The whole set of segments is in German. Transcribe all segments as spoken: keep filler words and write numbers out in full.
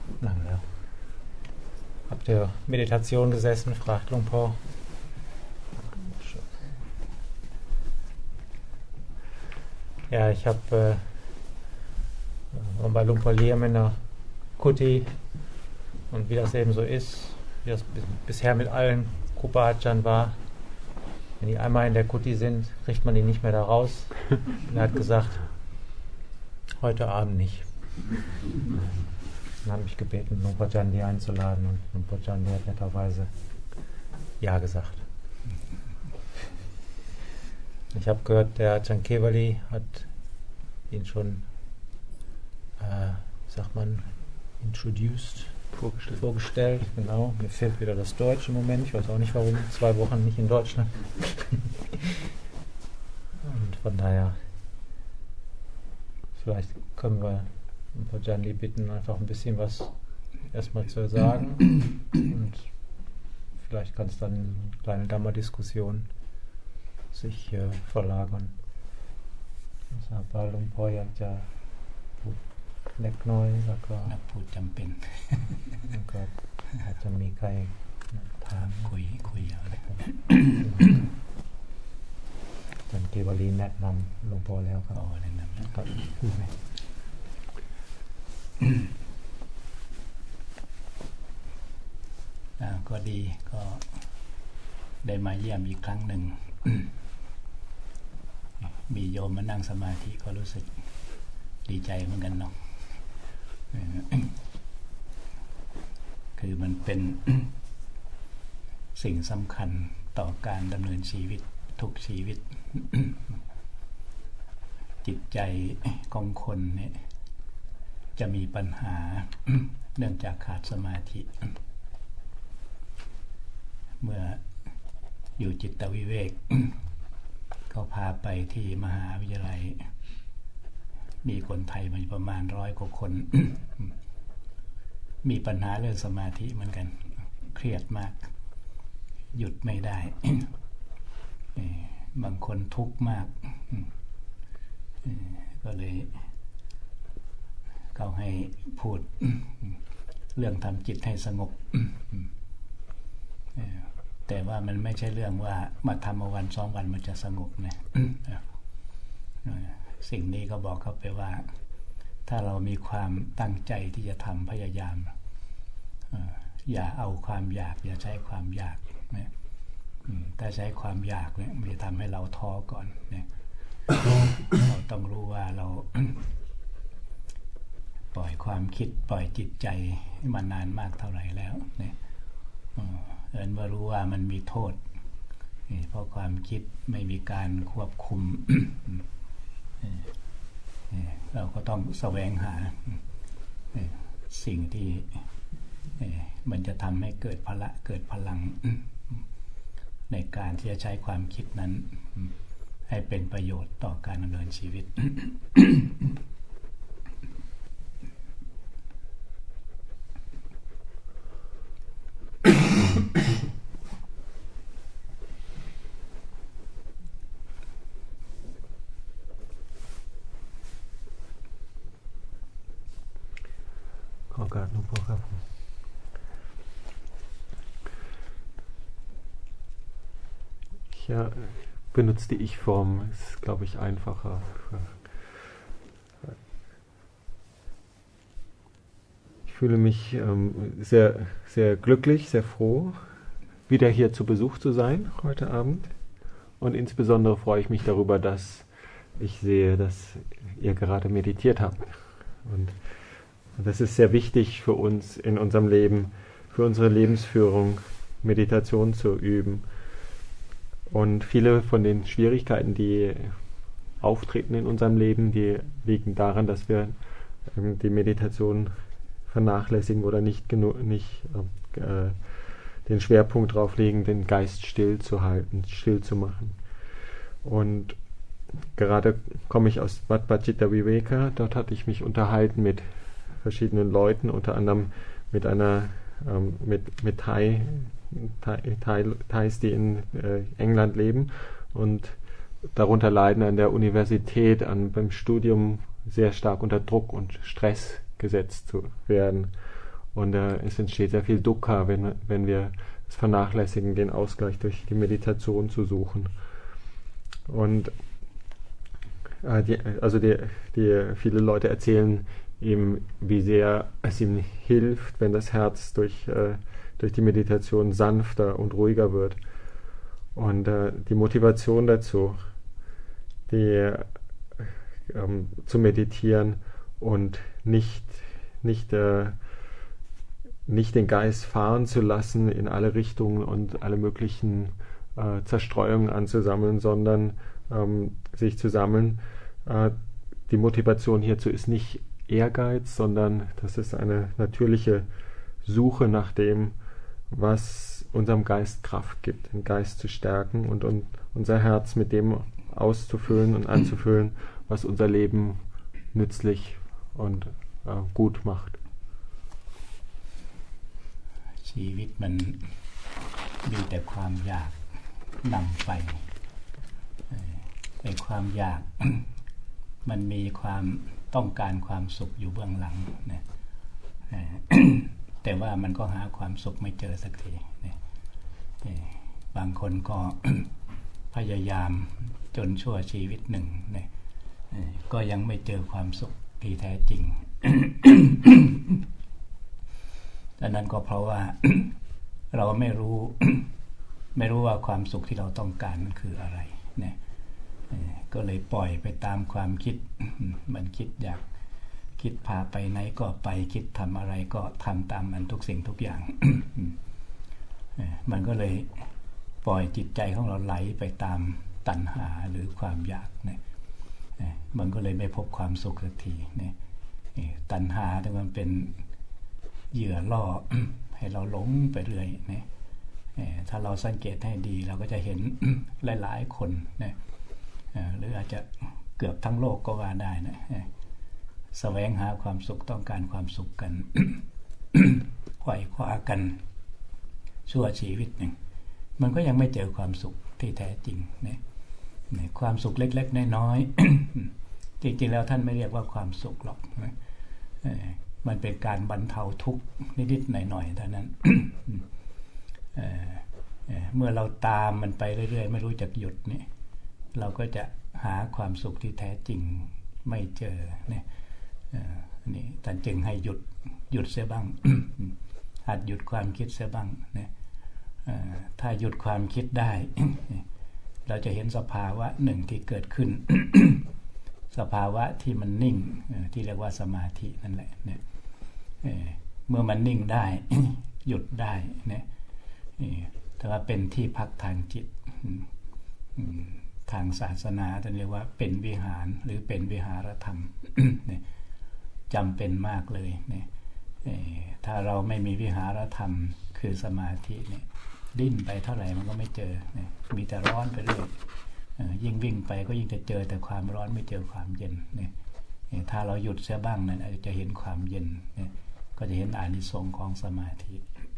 Lange. Habt ihr Meditation gesessen? Fragt Luang Por. Ja, ich habe äh, bei Luang Por Liam in der Kuti und wie das eben so ist, wie das bis, bisher mit allen Krupa Achan war. Wenn die einmal in der Kuti sind, kriegt man die nicht mehr da raus. Und er hat gesagt, heute Abend nicht. Dann hat mich gebeten, Luang Por Chandi einzuladen und Luang Por Chandi hat netterweise Ja gesagt. Ich habe gehört, der Ajahn Kewali hat ihn schon, äh, sagt man, introduced, vorgestellt. vorgestellt. Genau, mir fehlt wieder das Deutsch im Moment. Ich weiß auch nicht warum, zwei Wochen nicht in Deutschland. Und von daher, vielleicht können wir Luang Por Chandi bitten, einfach ein bisschen was erstmal zu sagen. Und vielleicht kann es dann eine kleine Dhamma-Diskussion sich äh, verlagern. สาบาหลวงพ่ออยากจะพูดเล็กน้อยแล้วก็นักพูดจำเป็นแล้วก็อาจจะมีใครถามคุยคุยอะไรอาจารย์เกวลีแนะนำหลวงพ่อแล้วครับแนะนำครับก็ดีก็ได้มาเยี่ยมอีกครั้งหนึ่งมีโยมมานั่งสมาธิก็รู้สึกดีใจเหมือนกันเนาะคือมันเป็นสิ่งสำคัญต่อการดำเนินชีวิตทุกชีวิตจิตใจของคนเนี่ยจะมีปัญหาเนื่องจากขาดสมาธิเมื่ออยู่จิตวิเวกเขาพาไปที่มหาวิทยาลัยมีคนไทยมาประมาณร้อยกว่าคนมีปัญหาเรื่องสมาธิเหมือนกันเครียดมากหยุดไม่ได้บางคนทุกข์มากก็เลยเขาให้พูดเรื่องทำจิตให้สงบแต่ว่ามันไม่ใช่เรื่องว่ามาทำมาวันสองวันมันจะสงบนะสิ่งนี้ก็บอกเขาไปว่าถ้าเรามีความตั้งใจที่จะทำพยายามอย่าเอาความอยากอย่าใช้ความอยากนะถ้าใช้ความอยากเนี่ยมันจะทำให้เราท้อก่อนนะเราต้องรู้ว่าเราปล่อยความคิดปล่อยจิตใจมานานมากเท่าไหร่แล้วเนี่ยเอิญว่ารู้ว่ามันมีโทษเพราะความคิดไม่มีการควบคุมเราก็ต้องแสวงหาสิ่งที่มันจะทำให้เกิดพละเกิดพลังในการที่จะใช้ความคิดนั้นให้เป็นประโยชน์ต่อการดำเนินชีวิตขอการหลวงพ่อครับJa, benutze die Ich-Form, ist, glaube ich, einfacher. Ich fühle mich ähm, sehr, sehr glücklich, sehr froh, wieder hier zu Besuch zu sein heute Abend. Und insbesondere freue ich mich darüber, dass ich sehe, dass ihr gerade meditiert habt. Und das ist sehr wichtig für uns in unserem Leben, für unsere Lebensführung, Meditation zu üben. Und viele von den Schwierigkeiten, die auftreten in unserem Leben, die liegen daran, dass wir ähm, die Meditation vernachlässigen oder nicht genug, nicht äh, den Schwerpunkt drauf legen, den Geist still zu halten, still zu machen. Und gerade komme ich aus Wat Phat Citta Viveka, dort hatte ich mich unterhalten mit verschiedenen Leuten, unter anderem mit einer ähm, mit, mit Thai Thai, Thais, die in äh, England leben und darunter leiden an der Universität, an, beim Studium sehr stark unter Druck und Stress gesetzt zu werden. Und äh, es entsteht sehr viel Dukkha, wenn, wenn wir es vernachlässigen, den Ausgleich durch die Meditation zu suchen. Und äh, die, also die, die, viele Leute erzählen ihm, wie sehr es ihm hilft, wenn das Herz durch, äh, durch die Meditation sanfter und ruhiger wird. Und äh, die Motivation dazu, die, ähm, zu meditieren und nicht, nicht, äh, nicht den Geist fahren zu lassen in alle Richtungen und alle möglichen äh, Zerstreuungen anzusammeln, sondern ähm, sich zu sammeln. Äh, die Motivation hierzu ist nicht Ehrgeiz, sondern das ist eine natürliche Suche nach dem, was unserem Geist Kraft gibt, den Geist zu stärken und, und unser Herz mit dem auszufüllen und anzufüllen, was unser Leben nützlich und äh, gut macht. ชีวิตมันมีแต่ความอยากนำไปไอ้ความอยาก มันมีความต้องการความสุขอยู่เบื้องหลังนะ แต่ว่ามันก็หาความสุขไม่เจอสักทีนะบางคนก็ พยายามจนชั่วชีวิตหนึ่งนะก็ยังไม่เจอความสุขที่แท้จริง ดังนั้นก็เพราะว่า เราไม่รู้ ไม่รู้ว่าความสุขที่เราต้องการมันคืออะไรนะก็เลยปล่อยไปตามความคิด มันคิดอยากคิดพาไปไหนก็ไปคิดทำอะไรก็ทำตามมันทุกสิ่งทุกอย่าง มันก็เลยปล่อยจิตใจของเราไหลไปตามตัณหาหรือความอยากนะมันก็เลยไม่พบความสุขสักทีนะตัณหาที่มันเป็นเหยื่อล่อ ให้เราหลงไปเรื่อยนะถ้าเราสังเกตให้ดีเราก็จะเห็น หลายๆคนนะหรืออาจจะเกือบทั้งโลกก็ว่าได้นะแสวงหาความสุขต้องการความสุขกัน ไขว่คว้ากันชั่วชีวิตหนึ่งมันก็ยังไม่เจอความสุขที่แท้จริงนะความสุขเล็กๆน้อยๆ จริงๆแล้วท่านไม่เรียกว่าความสุขหรอกนะมันเป็นการบรรเทาทุกข์นิดๆหน่อยๆเท่านั้น เมื่อเราตามมันไปเรื่อยๆไม่รู้จักหยุดเนี่ยเราก็จะหาความสุขที่แท้จริงไม่เจอเนี่ยนี่ท่านจึงให้หยุดหยุดเสียบ้าง หัดหยุดความคิดเสียบ้างเนี่ยถ้าหยุดความคิดได้ เราจะเห็นสภาวะหนึ่งที่เกิดขึ้น สภาวะที่มันนิ่งที่เรียกว่าสมาธินั่นแหละเนี่ยเมื่อมันนิ่งได้ หยุดได้เนี่ยถ้าว่าเป็นที่พักทางจิตทางศาสนาท่านเรียกว่าเป็นวิหารหรือเป็นวิหารธรรม เนี่ยจำเป็นมากเลยเนี่ยถ้าเราไม่มีวิหารธรรมคือสมาธิเนี่ยดิ้นไปเท่าไหร่มันก็ไม่เจอเนี่ยมีแต่ร้อนไปเรื่อยยิ่งวิ่งไปก็ยิ่งจะเจอแต่ความร้อนไม่เจอความเย็นเนี่ยถ้าเราหยุดเสียบ้างนั้นอาจจะเห็นความเย็นเนี่ยก็จะเห็นอานิสงส์ของสมาธิ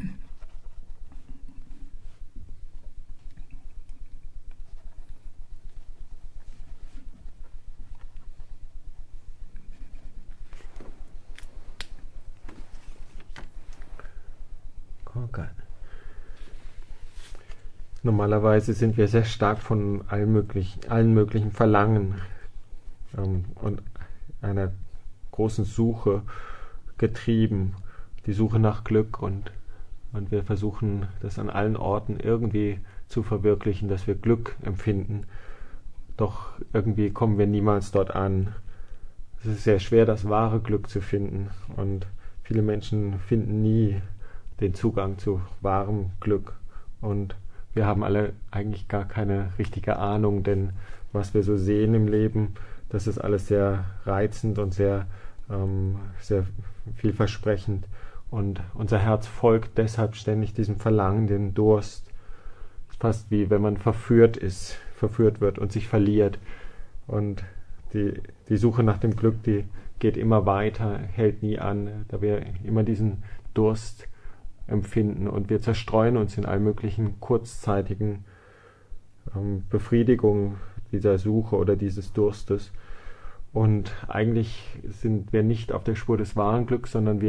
Normalerweise sind wir sehr stark von allen möglichen, allen möglichen Verlangen ähm, und einer großen Suche getrieben, die Suche nach Glück und, und wir versuchen das an allen Orten irgendwie zu verwirklichen, dass wir Glück empfinden, doch irgendwie kommen wir niemals dort an. Es ist sehr schwer, das wahre Glück zu finden und viele Menschen finden nie den Zugang zu wahrem Glück und wir haben alle eigentlich gar keine richtige Ahnung, denn was wir so sehen im Leben, das ist alles sehr reizend und sehr, ähm, sehr vielversprechend und unser Herz folgt deshalb ständig diesem Verlangen, dem Durst. Es ist fast wie wenn man verführt ist, verführt wird und sich verliert und die, die Suche nach dem Glück, die geht immer weiter, hält nie an, da wir immer diesen Durst empfinden und wir zerstreuen uns in all möglichen kurzzeitigen ähm, Befriedigungen dieser Suche oder dieses Durstes und eigentlich sind wir nicht auf der Spur des wahren Glücks, sondern wir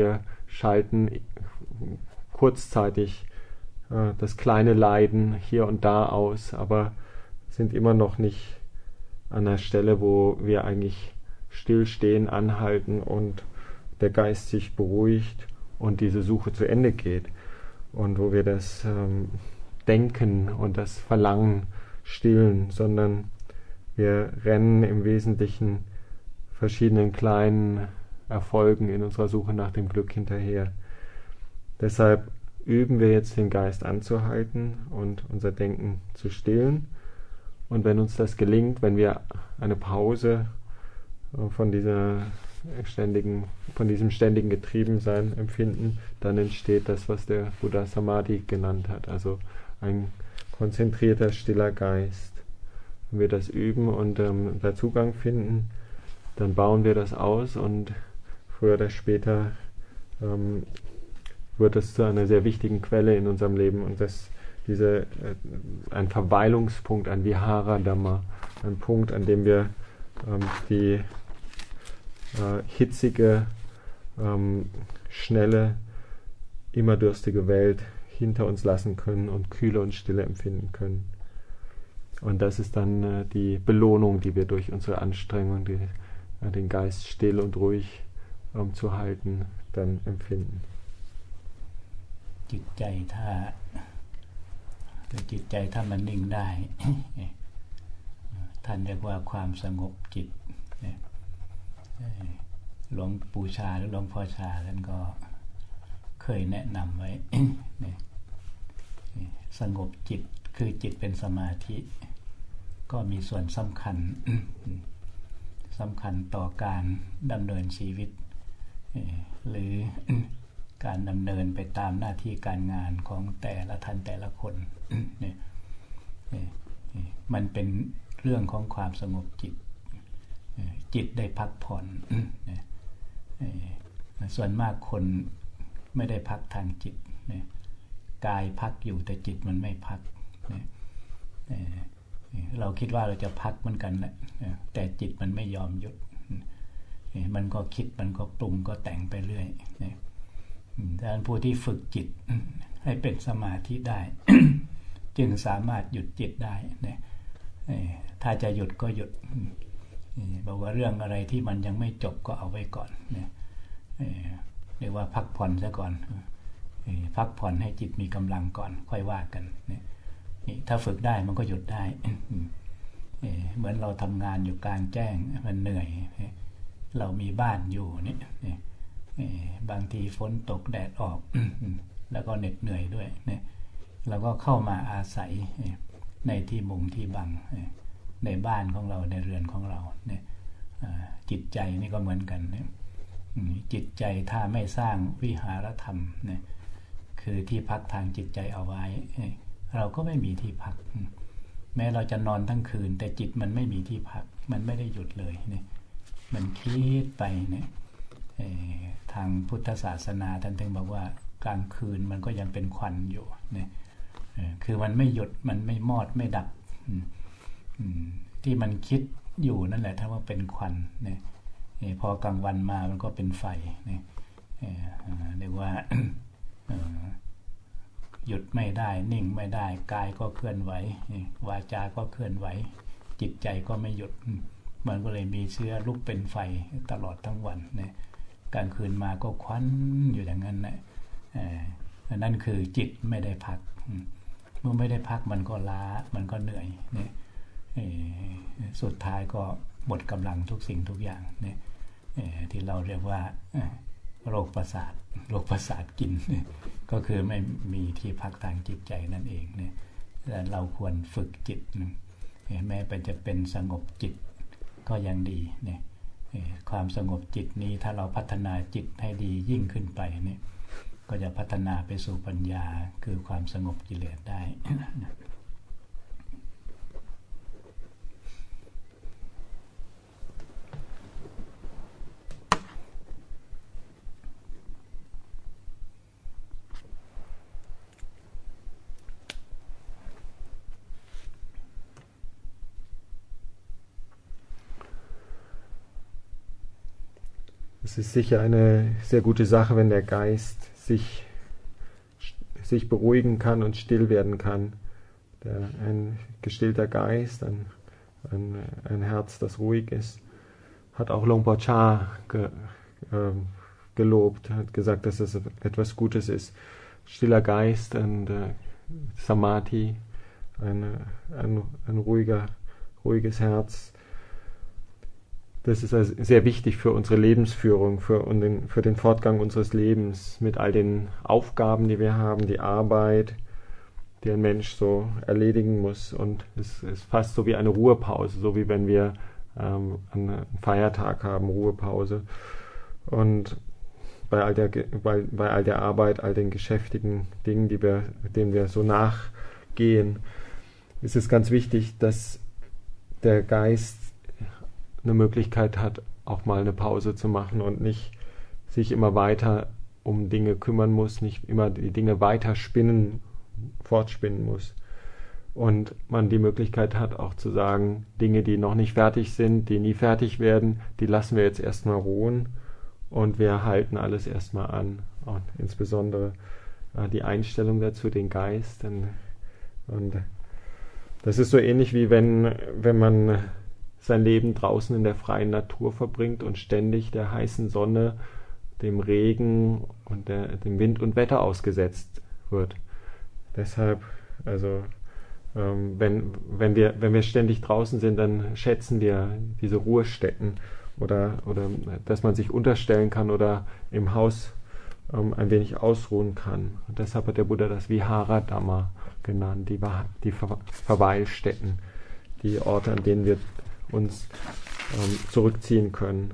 schalten kurzzeitig äh, das kleine Leiden hier und da aus, aber sind immer noch nicht an der Stelle, wo wir eigentlich stillstehen, anhalten und der Geist sich beruhigt und diese Suche zu Ende geht und wo wir das ähm, Denken und das Verlangen stillen, sondern wir rennen im Wesentlichen verschiedenen kleinen Erfolgen in unserer Suche nach dem Glück hinterher. Deshalb üben wir jetzt den Geist anzuhalten und unser Denken zu stillen. Und wenn uns das gelingt, wenn wir eine Pause von dieser ständigen, von diesem ständigen Getriebensein empfinden, dann entsteht das, was der Buddha Samadhi genannt hat, also ein konzentrierter, stiller Geist. Wenn wir das üben und ähm, da Zugang finden, dann bauen wir das aus und früher oder später ähm, wird es zu einer sehr wichtigen Quelle in unserem Leben und das diese, äh, ein Verweilungspunkt, ein Vihara-Dhamma, ein Punkt, an dem wir ähm, die äh, hitzige, ähm, schnelle, immer durstige Welt hinter uns lassen können und Kühle und Stille empfinden können. Und das ist dann äh, die Belohnung, die wir durch unsere Anstrengung, die, äh, den Geist still und ruhig ähm, zu halten, dann empfinden. จิตใจถ้าจิตใจถ้ามันนิ่งได้ ท่านเรียกว่าความสงบจิตหลวงปู่ชาหรือหลวงพ่อชาท่านก็เคยแนะนำไว้ สงบจิตคือจิตเป็นสมาธิก็มีส่วนสำคัญ สำคัญต่อการดำเนินชีวิตหรือการดำเนินไปตามหน้าที่การงานของแต่ละท่านแต่ละคน เนี่ยมันเป็นเรื่องของความสงบจิตจิตได้พักผ่อน ส่วนมากคนไม่ได้พักทางจิตกายพักอยู่แต่จิตมันไม่พักเราคิดว่าเราจะพักเหมือนกันนะแต่จิตมันไม่ยอมหยุดมันก็คิดมันก็ปรุงก็แต่งไปเรื่อยดังนั้นผู้ที่ฝึกจิตให้เป็นสมาธิได้ จึงสามารถหยุดจิตได้ถ้าจะหยุดก็หยุดบอกว่าเรื่องอะไรที่มันยังไม่จบก็เอาไว้ก่อนเรียกว่าพักผ่อนซะก่อนพักผ่อนให้จิตมีกำลังก่อนค่อยว่ากันถ้าฝึกได้มันก็หยุดได้เหมือนเราทำงานอยู่กลางแจ้งมันเหนื่อยเรามีบ้านอยู่นี่บางทีฝนตกแดดออก แล้วก็เหน็ดเหนื่อยด้วยเนี่ยเราก็เข้ามาอาศัยในที่มุงที่บังในบ้านของเราในเรือนของเราเนี่ยจิตใจนี่ก็เหมือนกันเนี่ยจิตใจถ้าไม่สร้างวิหารธรรมเนี่ยคือที่พักทางจิตใจเอาไว้เราก็ไม่มีที่พักแม้เราจะนอนทั้งคืนแต่จิตมันไม่มีที่พักมันไม่ได้หยุดเลยเนี่ยมันคิดไปเนี่ยทางพุทธศาสนาท่านถึงบอกว่ากลางคืนมันก็ยังเป็นควันอยู่เนี่ยคือมันไม่หยุดมันไม่มอดไม่ดับที่มันคิดอยู่นั่นแหละถ้าว่าเป็นควันเนี่ยพอกลางวันมามันก็เป็นไฟเนี่ยเรียกว่าหยุดไม่ได้นิ่งไม่ได้กายก็เคลื่อนไหววาจาก็เคลื่อนไหวจิตใจก็ไม่หยุดมันก็เลยมีเชื้อลุกเป็นไฟตลอดทั้งวันเนี่ยกลางคืนมาก็ควันอยู่อย่างนั้นนะนั่นคือจิตไม่ได้พักเมื่อไม่ได้พักมันก็ล้ามันก็เหนื่อยเนี่ยสุดท้ายก็หมดกำลังทุกสิ่งทุกอย่างเนี่ยที่เราเรียกว่าโรคประสาทโรคประสาทกินก็คือไม่มีที่พักทางจิตใจนั่นเองเนี่ยเราควรฝึกจิตแม้เป็นจะเป็นสงบจิตก็ยังดีเนี่ยความสงบจิตนี้ถ้าเราพัฒนาจิตให้ดียิ่งขึ้นไปเนี่ยก็จะพัฒนาไปสู่ปัญญาคือความสงบกิเลสได้ Es es ist sicher eine sehr gute Sache, wenn der Geist sich, sich beruhigen kann und still werden kann. Der, ein gestillter Geist, ein, ein, ein Herz, das ruhig ist, hat auch Luang Por Chah ge, äh, gelobt, hat gesagt, dass es etwas Gutes ist. Stiller Geist und äh, Samadhi, eine, ein, ein ruhiger, ruhiges Herz. Das ist also sehr wichtig für unsere Lebensführung, für, und den, für den Fortgang unseres Lebens mit all den Aufgaben, die wir haben, die Arbeit, die ein Mensch so erledigen muss. Und es ist fast so wie eine Ruhepause, so wie wenn wir ähm, einen Feiertag haben, Ruhepause. Und bei all der, bei, bei all der Arbeit, all den geschäftigen Dingen, die wir, denen wir so nachgehen, ist es ganz wichtig, dass der Geist eine Möglichkeit hat, auch mal eine Pause zu machen und nicht sich immer weiter um Dinge kümmern muss, nicht immer die Dinge weiter spinnen, fortspinnen muss. Und man die Möglichkeit hat, auch zu sagen, Dinge, die noch nicht fertig sind, die nie fertig werden, die lassen wir jetzt erstmal ruhen und wir halten alles erstmal an. Und insbesondere äh, die Einstellung dazu, den Geist. Und, und das ist so ähnlich wie wenn, wenn man sein Leben draußen in der freien Natur verbringt und ständig der heißen Sonne, dem Regen und der, dem Wind und Wetter ausgesetzt wird. Deshalb, also ähm, wenn, wenn, wir, wenn wir ständig draußen sind, dann schätzen wir diese Ruhestätten oder, oder dass man sich unterstellen kann oder im Haus ähm, ein wenig ausruhen kann. Und deshalb hat der Buddha das Vihara-Dhamma genannt, die, die Ver- Verweilstätten, die Orte, an denen wir uns ähm, zurückziehen können.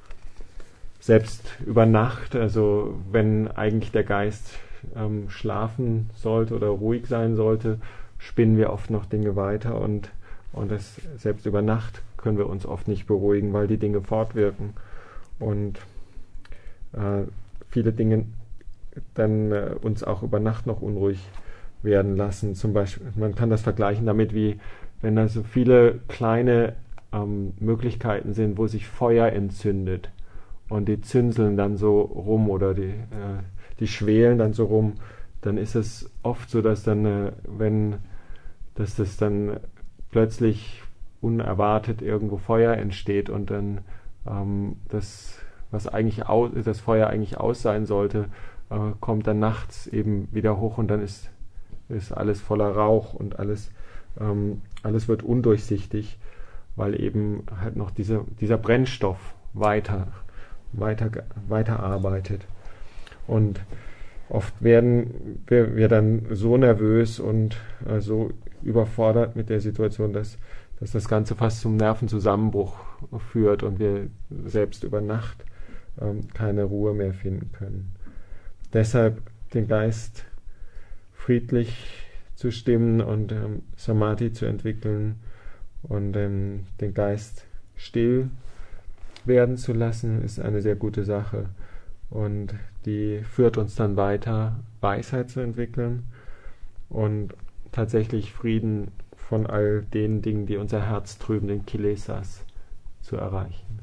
Selbst über Nacht, also wenn eigentlich der Geist ähm, schlafen sollte oder ruhig sein sollte, spinnen wir oft noch Dinge weiter und, und das, selbst über Nacht können wir uns oft nicht beruhigen, weil die Dinge fortwirken und äh, viele Dinge dann äh, uns auch über Nacht noch unruhig werden lassen. Zum Beispiel, man kann das vergleichen damit, wie wenn da so viele kleine ähm, Möglichkeiten sind, wo sich Feuer entzündet und die zünseln dann so rum oder die, äh, die schwelen dann so rum, dann ist es oft so, dass dann, äh, wenn, dass das dann plötzlich unerwartet irgendwo Feuer entsteht und dann ähm, das, was eigentlich aus, das Feuer eigentlich aus sein sollte, äh, kommt dann nachts eben wieder hoch und dann ist, ist alles voller Rauch und alles, ähm, alles wird undurchsichtig, weil eben halt noch diese, dieser Brennstoff weiter, weiter, weiter arbeitet. Und oft werden wir, wir dann so nervös und äh, so überfordert mit der Situation, dass, dass das Ganze fast zum Nervenzusammenbruch führt und wir selbst über Nacht ähm, keine Ruhe mehr finden können. Deshalb den Geist friedlich zu stimmen und ähm, Samadhi zu entwickeln und ähm, den Geist still werden zu lassen, ist eine sehr gute Sache. Und die führt uns dann weiter, Weisheit zu entwickeln und tatsächlich Frieden von all den Dingen, die unser Herz trüben, den Kilesas, zu erreichen.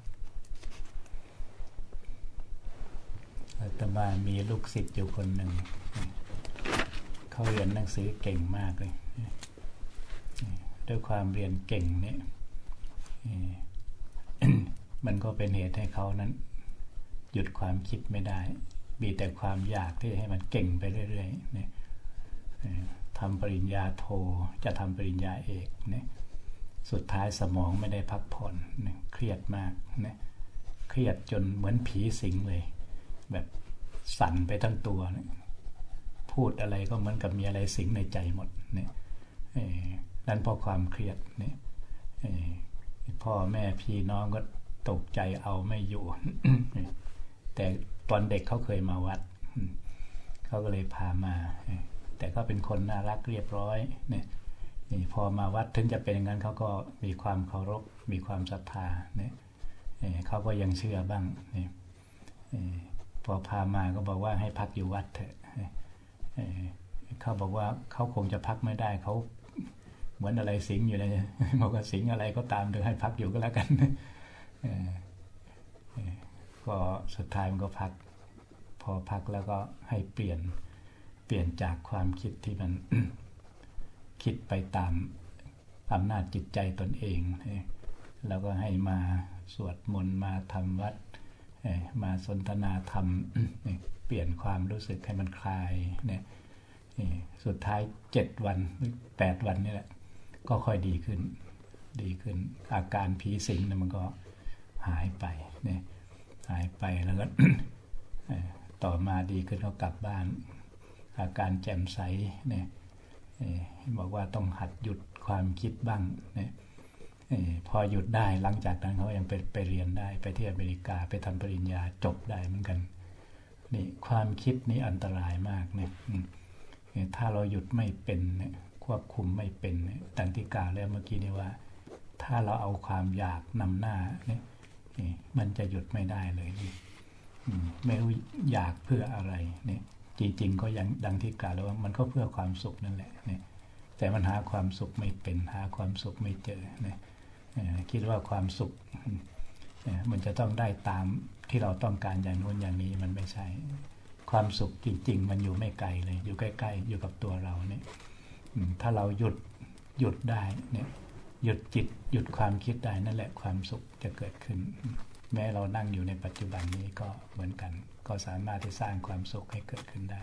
อาตมามีลูกศิษย์อยู่คนหนึ่งเขาเรียนหนังสือเก่งมากเลยด้วยความเรียนเก่งเนี่ย มันก็เป็นเหตุให้เขานั้นหยุดความคิดไม่ได้มีแต่ความอยากที่ให้มันเก่งไปเรื่อยๆเนี่ยทำปริญญาโทจะทำปริญญาเอกเนี่ยสุดท้ายสมองไม่ได้พักผ่อนเนี่ยเครียดมากเนี่ยเครียดจนเหมือนผีสิงเลยแบบสั่นไปทั้งตัวเนี่ยพูดอะไรก็เหมือนกับมีอะไรสิงในใจหมดเนี่ยนั้นเพราะความเครียดเนี่ยพ่อแม่พี่น้องก็ตกใจเอาไม่อยู่ แต่ตอนเด็กเขาเคยมาวัดเขาก็เลยพามาแต่ก็เป็นคนน่ารักเรียบร้อยเนี่ยนี่พอมาวัดถึงจะเป็นอย่างนั้นเขาก็มีความเคารพมีความศรัทธาเนี่ยเขาก็ยังเชื่อบ้างเนี่ยพอพามาก็บอกว่าให้พักอยู่วัดเถอะเขาบอกว่าเขาคงจะพักไม่ได้เขาเหมือนอะไรสิงอยู่เลยบอกว่าสิงอะไรก็ตามเดี๋ยวให้พักอยู่ก็แล้วกันก็ก็สุดท้ายมันก็พักพอพักแล้วก็ให้เปลี่ยนเปลี่ยนจากความคิดที่มัน คิดไปตามอำนาจจิตใจตนเองแล้วก็ให้มาสวดมนต์มาทำวัดมาสนทนาธรรม เปลี่ยนความรู้สึกให้มันคลายเนี่ยสุดท้ายเจ็ดวันหรือแปดวันนี่แหละก็ค่อยดีขึ้นดีขึ้นอาการผีสิงเนี่ยมันก็หายไปเนี่ยหายไปแล้วก็ ต่อมาดีขึ้นก็กลับบ้านอาการแจ่มใสเนี่ยบอกว่าต้องหัดหยุดความคิดบ้างเนี่ยพอหยุดได้หลังจากนั้นเขายังไปไปเรียนได้ไปที่อเมริกาไปทำปริญญาจบได้เหมือนกันนี่ความคิดนี้อันตรายมากเนี่ยถ้าเราหยุดไม่เป็นเนี่ยควบคุมไม่เป็นเนี่ยดังที่กล่าวแล้วเมื่อกี้นี้ว่าถ้าเราเอาความอยากนำหน้าเนี่ยมันจะหยุดไม่ได้เลยไม่รู้อยากเพื่ออะไรเนี่ยจริงๆก็ยังดังที่กล่าวแล้วว่ามันก็เพื่อความสุขนั่นแหละเนี่ยแต่มันหาความสุขไม่เป็นหาความสุขไม่เจอเนี่ยคิดว่าความสุขมันจะต้องได้ตามที่เราต้องการอย่างโน้นอย่างนี้มันไม่ใช่ความสุขจริงๆมันอยู่ไม่ไกลเลยอยู่ใกล้ๆอยู่กับตัวเราเนี่ยถ้าเราหยุดหยุดได้เนี่ยหยุดจิตหยุดความคิดได้นั่นแหละความสุขจะเกิดขึ้นแม้เรานั่งอยู่ในปัจจุบันนี้ก็เหมือนกันก็สามารถที่สร้างความสุขให้เกิดขึ้นได้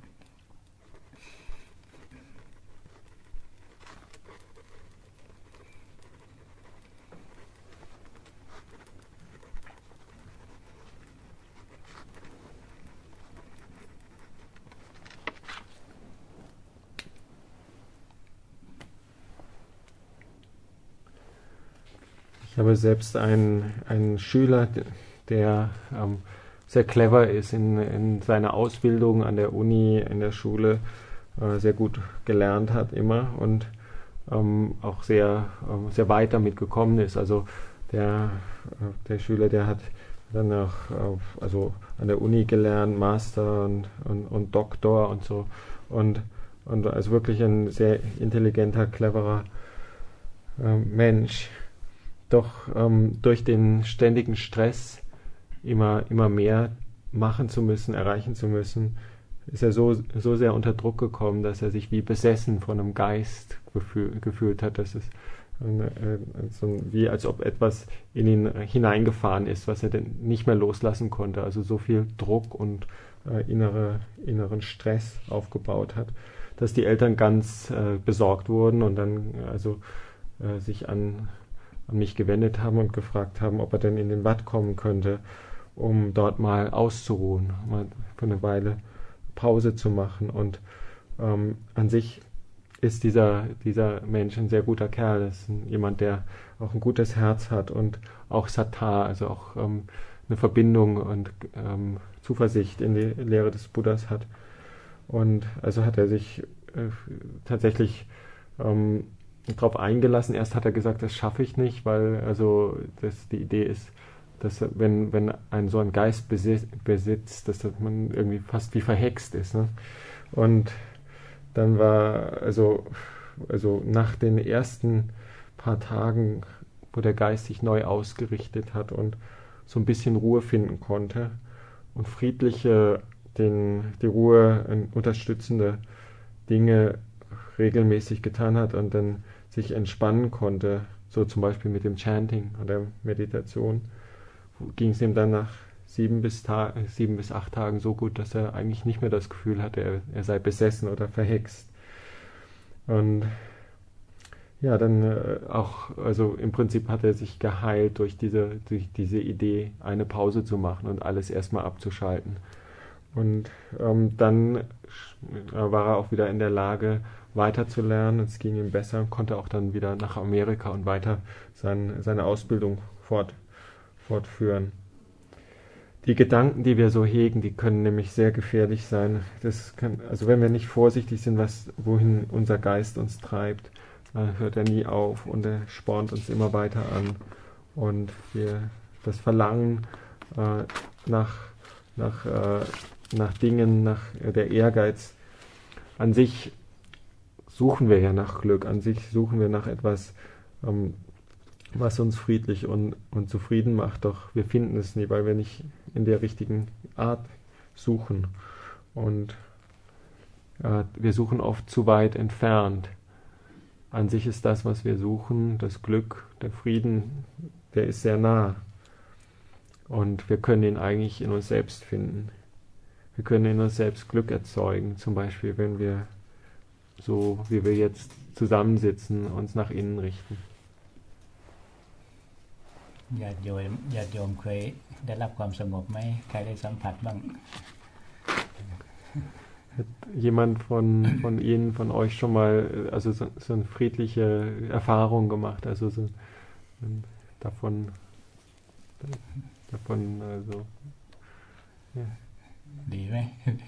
Ich habe selbst einen, einen Schüler, der ähm, sehr clever ist in, in seiner Ausbildung an der Uni, in der Schule, äh, sehr gut gelernt hat immer und ähm, auch sehr, äh, sehr weit damit gekommen ist. Also der, äh, der Schüler, der hat dann auch äh, also an der Uni gelernt, Master und, und, und Doktor und so. Und, und also wirklich ein sehr intelligenter, cleverer äh, Mensch. Doch ähm, durch den ständigen Stress immer, immer mehr machen zu müssen, erreichen zu müssen, ist er so, so sehr unter Druck gekommen, dass er sich wie besessen von einem Geist gefühl, gefühlt hat. Das ist äh, so wie als ob etwas in ihn hineingefahren ist, was er denn nicht mehr loslassen konnte. Also so viel Druck und äh, innere, inneren Stress aufgebaut hat, dass die Eltern ganz äh, besorgt wurden und dann also äh, sich an an mich gewendet haben und gefragt haben, ob er denn in den Watt kommen könnte, um dort mal auszuruhen, mal für eine Weile Pause zu machen. Und ähm, an sich ist dieser, dieser Mensch ein sehr guter Kerl, ist ein, jemand, der auch ein gutes Herz hat und auch Sattva, also auch ähm, eine Verbindung und ähm, Zuversicht in die Lehre des Buddhas hat. Und also hat er sich äh, tatsächlich ähm, drauf eingelassen. Erst hat er gesagt, das schaffe ich nicht, weil also das, die Idee ist, dass wenn, wenn ein so ein Geist besitzt, dass man irgendwie fast wie verhext ist. Ne? Und dann war, also, also nach den ersten paar Tagen, wo der Geist sich neu ausgerichtet hat und so ein bisschen Ruhe finden konnte und friedliche, den, die Ruhe äh, unterstützende Dinge regelmäßig getan hat und dann sich entspannen konnte, so zum Beispiel mit dem Chanting oder Meditation, ging es ihm dann nach sieben bis, Ta- sieben bis acht Tagen so gut, dass er eigentlich nicht mehr das Gefühl hatte, er, er sei besessen oder verhext. Und ja, dann äh, auch, also im Prinzip hat er sich geheilt durch diese, durch diese Idee, eine Pause zu machen und alles erstmal abzuschalten. Und ähm, dann äh, war er auch wieder in der Lage, weiterzulernen. Es ging ihm besser, konnte auch dann wieder nach Amerika und weiter sein, seine Ausbildung fort, fortführen. Die Gedanken, die wir so hegen, die können nämlich sehr gefährlich sein. Das kann, also wenn wir nicht vorsichtig sind, was, wohin unser Geist uns treibt, dann hört er nie auf und er spornt uns immer weiter an. Und wir, das Verlangen äh, nach, nach, äh, nach Dingen, nach äh, der Ehrgeiz an sich suchen wir ja nach Glück, an sich suchen wir nach etwas, ähm, was uns friedlich und, und zufrieden macht, doch wir finden es nie, weil wir nicht in der richtigen Art suchen. Und äh, wir suchen oft zu weit entfernt. An sich ist das, was wir suchen, das Glück, der Frieden, der ist sehr nah. Und wir können ihn eigentlich in uns selbst finden. Wir können in uns selbst Glück erzeugen, zum Beispiel, wenn wir so, wie wir jetzt zusammensitzen, uns nach innen richten. ญาติโยมญาติโยมเคยได้รับความสงบไหมใครได้สัมผัสบ้าง Hat jemand von, von Ihnen, von euch schon mal also so, so eine friedliche Erfahrung gemacht, also so davon, davon also, ja. ดีไหม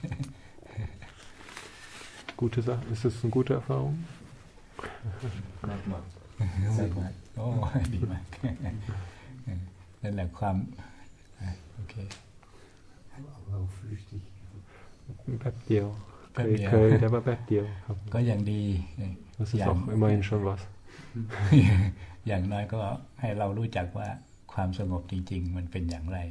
Gute Sache, ist das eine gute Erfahrung? มากมากโอ้ดีมากนั่นแหละความโอเค aber auch flüchtig แป๊บเดียวแป๊บเดียวเคยได้มาแป๊บเดียวครับก็ยังดี Das ist auch immerhin schon was อย่างน้อยก็ให้เรารู้จักว่าความสงบจริงๆมันเป็นอย่างไร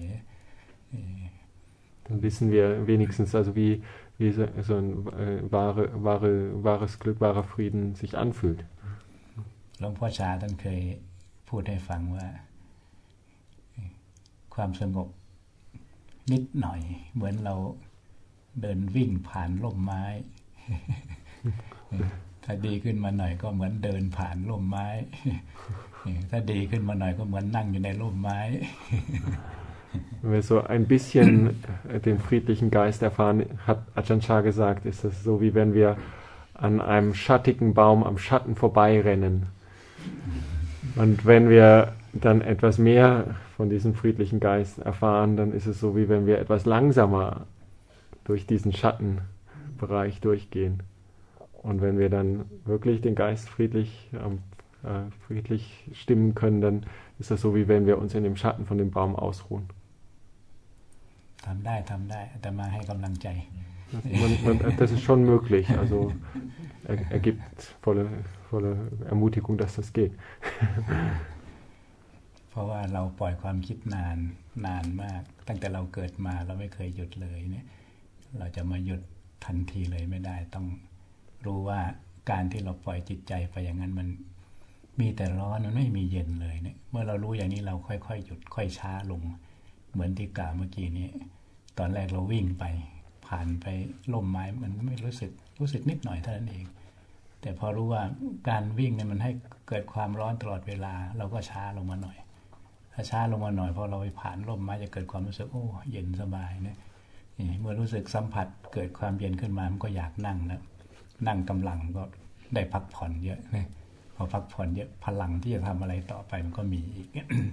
Dann wissen wir wenigstens, also wie, wie so, so ein äh, wahre, wahre, wahres Glück, wahrer Frieden sich anfühlt. หลวงพ่อชาท่านเคยพูดให้ฟังว่าความสงบนิดหน่อยเหมือนเราเดินวิ่งผ่านร่มไม้ ถ้าดีขึ้นมาหน่อยก็เหมือนเดินผ่านร่มไม้ ถ้าดีขึ้นมาหน่อยก็เหมือนนั่งอยู่ในร่มไม้ Wenn wir so ein bisschen den friedlichen Geist erfahren, hat Ajahn Chah gesagt, ist das so, wie wenn wir an einem schattigen Baum am Schatten vorbeirennen. Und wenn wir dann etwas mehr von diesem friedlichen Geist erfahren, dann ist es so, wie wenn wir etwas langsamer durch diesen Schattenbereich durchgehen. Und wenn wir dann wirklich den Geist friedlich, äh, friedlich stimmen können, dann ist das so, wie wenn wir uns in dem Schatten von dem Baum ausruhen. ทำได้ทำได้อาตมาให้กำลังใจ Man, man, das ist schon möglich. Also er, er gibt volle, volle Ermutigung, dass das geht. เพราะว่าเราปล่อยความคิดนานนานมากตั้งแต่เราเกิดมาเราไม่เคยหยุดเลยเนี่ยเราจะมาหยุดทันทีเลยไม่ได้ต้องรู้ว่าการที่เราปล่อยจิตใจไปอย่างนั้นมันมีแต่ร้อนมันไม่มีเย็นเลยเนี่ยเมื่อเรารู้อย่างนี้เราค่อยๆหยุดค่อยช้าลงเหมือนที่กล่าวเมื่อกี้นี้ตอนแรกเราวิ่งไปผ่านไปล่มไม้มันไม่รู้สึกรู้สึกนิดหน่อยเท่านั้นเองแต่พอรู้ว่าการวิ่งเนี่ยมันให้เกิดความร้อนตลอดเวลาเราก็ช้าลงมาหน่อยถ้าช้าลงมาหน่อยพอเราไปผ่านล่มไม้จะเกิดความรู้สึกโอ้เย็นสบายเนี่ยเมื่อรู้สึกสัมผัสเกิดความเย็นขึ้นมามันก็อยากนั่งนะนั่งกำลังก็ได้พักผ่อนเยอะนะพอพักผ่อนเยอะพลังที่จะทำอะไรต่อไปมันก็มีอีก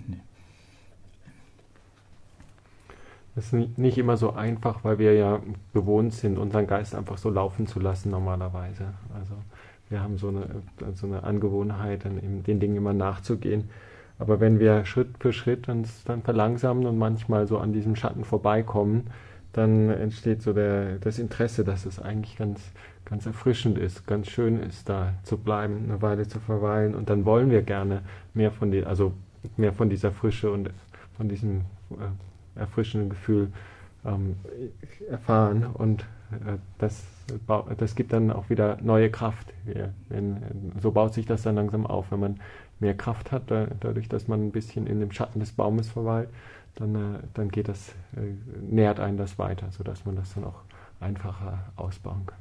Das ist nicht immer so einfach, weil wir ja gewohnt sind, unseren Geist einfach so laufen zu lassen normalerweise. Also wir haben so eine, so eine Angewohnheit, dann eben den Dingen immer nachzugehen. Aber wenn wir Schritt für Schritt uns dann verlangsamen und manchmal so an diesem Schatten vorbeikommen, dann entsteht so der, das Interesse, dass es eigentlich ganz, ganz erfrischend ist, ganz schön ist, da zu bleiben, eine Weile zu verweilen. Und dann wollen wir gerne mehr von, die, also mehr von dieser Frische und von diesem äh, erfrischenden Gefühl ähm, erfahren. Und äh, das, das gibt dann auch wieder neue Kraft. Ja, wenn, so baut sich das dann langsam auf, wenn man mehr Kraft hat, da, dadurch, dass man ein bisschen in dem Schatten des Baumes verweilt, dann, äh, dann geht das, äh, nährt einen das weiter, sodass man das dann auch einfacher ausbauen kann.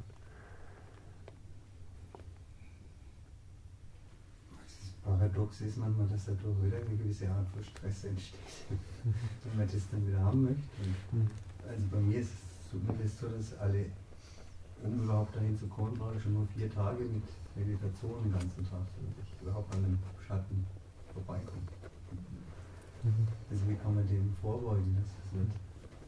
Paradox ist manchmal, dass dadurch wieder eine gewisse Art von Stress entsteht, wenn man das dann wieder haben möchte. Und also bei mir ist es zumindest so, dass alle, um überhaupt dahin zu kommen, brauche ich schon nur vier Tage mit Meditation den ganzen Tag, damit ich überhaupt an dem Schatten vorbeikomme. Also wie kann man dem vorbeugen, dass es nicht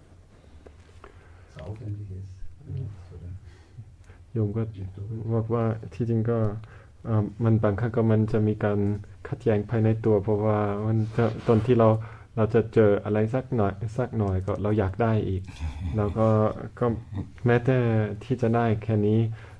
so aufwendig ist? Oder โยมก็บอกว่าที่จริงก็มันบางครั้งก็มันจะมีการขัดแย้งภายในตัวเพราะว่ามันจะตอนที่เราเราจะเจออะไรสักหน่อยสักหน่อยก็เราอยากได้อีกแล้วก็ก็แม้แต่ที่จะได้แค่นี้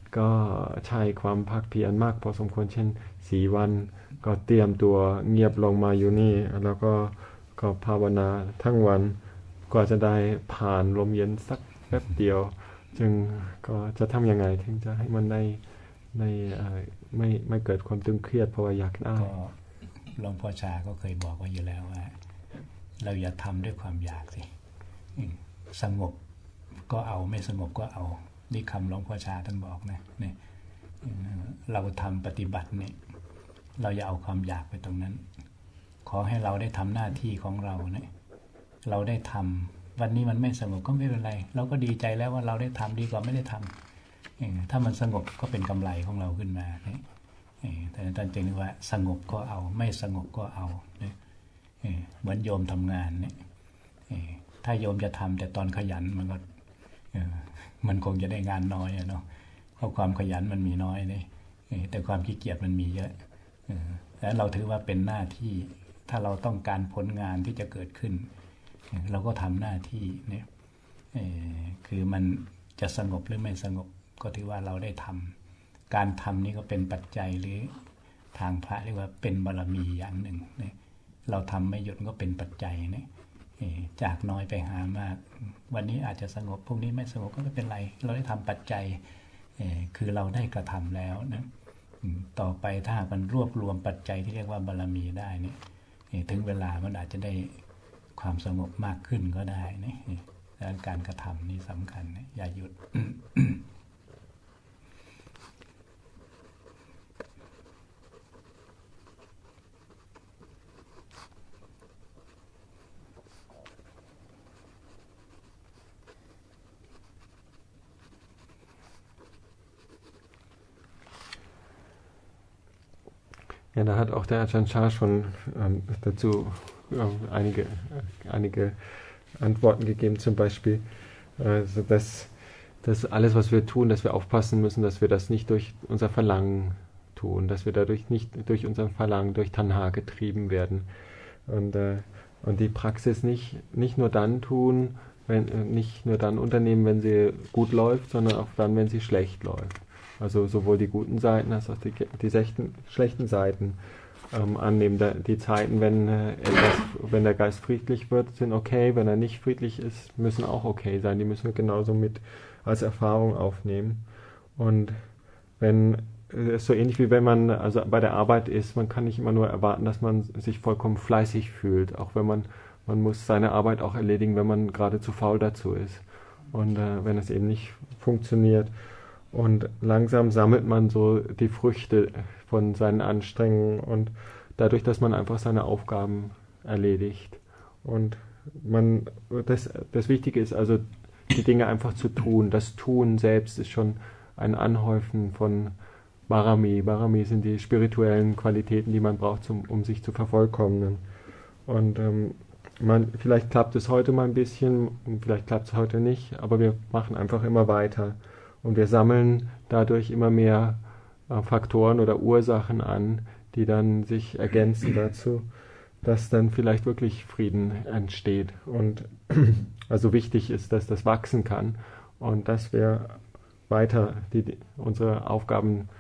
ก็ใช้ความภาคเพียรมากพอสมควรเช่นสี่วันก็เตรียมตัวเงียบลงมาอยู่นี่แล้วก็ก็ภาวนาทั้งวันกว่าจะได้ผ่านลมเย็นสักแป๊บเดียวจึงก็จะทำยังไงถึงจะให้มันได้ในไม่ไม่เกิดความตึงเครียดเพราะว่าอยากได้ก็หลวงพ่อชาก็เคยบอกไว้อยู่แล้วว่าเราอย่าทำด้วยความอยากสิสงบก็เอาไม่สงบก็เอานี่คำหลวงพ่อชาท่านบอกนะเนี่ยเราทำปฏิบัติเนี่ยเราอย่าเอาความอยากไปตรงนั้นขอให้เราได้ทำหน้าที่ของเราเนี่ยเราได้ทำวันนี้มันไม่สงบก็ไม่เป็นไรเราก็ดีใจแล้วว่าเราได้ทำดีกว่าไม่ได้ทำถ้ามันสงบก็เป็นกำไรของเราขึ้นมาเนี่ยแต่ท่านจึงเรียกว่าสงบก็เอาไม่สงบก็เอาเนี่ยเหมือนโยมทำงานเนี่ยถ้าโยมจะทำแต่ตอนขยันมันก็มันคงจะได้งานน้อยเนาะเพราะความขยันมันมีน้อยเนี่ยแต่ความขี้เกียจมันมีเยอะแล้วเราถือว่าเป็นหน้าที่ถ้าเราต้องการผลงานที่จะเกิดขึ้นเราก็ทำหน้าที่เนี่ยคือมันจะสงบหรือไม่สงบก็ถือว่าเราได้ทำการทำนี้ก็เป็นปัจจัยหรือทางพระเรียกว่าเป็นบารมีอย่างหนึ่งเนี่ยเราทำไม่หยุดก็เป็นปัจจัยเนี่ยจากน้อยไปหามากวันนี้อาจจะสงบพรุ่งนี้ไม่สงบก็ไม่เป็นไรเราได้ทำปัจจัยคือเราได้กระทำแล้วนะต่อไปถ้ามันรวบรวมปัจจัยที่เรียกว่าบารมีได้เนี่ยถึงเวลามันอาจจะได้ความสงบมากขึ้นก็ได้นะดังนั้นการกระทำนี่สำคัญนะอย่าหยุด Ja, da hat auch der Ajahn Chah schon ähm, dazu äh, einige, äh, einige Antworten gegeben, zum Beispiel, also dass, dass alles, was wir tun, dass wir aufpassen müssen, dass wir das nicht durch unser Verlangen tun, dass wir dadurch nicht durch unser Verlangen, durch Tanha getrieben werden und, äh, und die Praxis nicht, nicht nur dann tun, wenn, äh, nicht nur dann unternehmen, wenn sie gut läuft, sondern auch dann, wenn sie schlecht läuft. Also sowohl die guten Seiten als auch die, die sechten, schlechten Seiten ähm, annehmen. Da, die Zeiten, wenn, äh, etwas, wenn der Geist friedlich wird, sind okay. Wenn er nicht friedlich ist, müssen auch okay sein. Die müssen wir genauso mit als Erfahrung aufnehmen. Und wenn äh, so ähnlich wie wenn man also bei der Arbeit ist, man kann nicht immer nur erwarten, dass man sich vollkommen fleißig fühlt. Auch wenn man, man muss seine Arbeit auch erledigen, wenn man gerade zu faul dazu ist. Und äh, wenn es eben nicht funktioniert. Und langsam sammelt man so die Früchte von seinen Anstrengungen und dadurch, dass man einfach seine Aufgaben erledigt. Und man, das, das Wichtige ist also, die Dinge einfach zu tun. Das Tun selbst ist schon ein Anhäufen von Barami. Barami sind die spirituellen Qualitäten, die man braucht, zum, um sich zu vervollkommnen. Und ähm, man, vielleicht klappt es heute mal ein bisschen, vielleicht klappt es heute nicht, aber wir machen einfach immer weiter. Und wir sammeln dadurch immer mehr äh, Faktoren oder Ursachen an, die dann sich ergänzen dazu, dass dann vielleicht wirklich Frieden entsteht. Und also wichtig ist, dass das wachsen kann und dass wir weiter die, die, unsere Aufgaben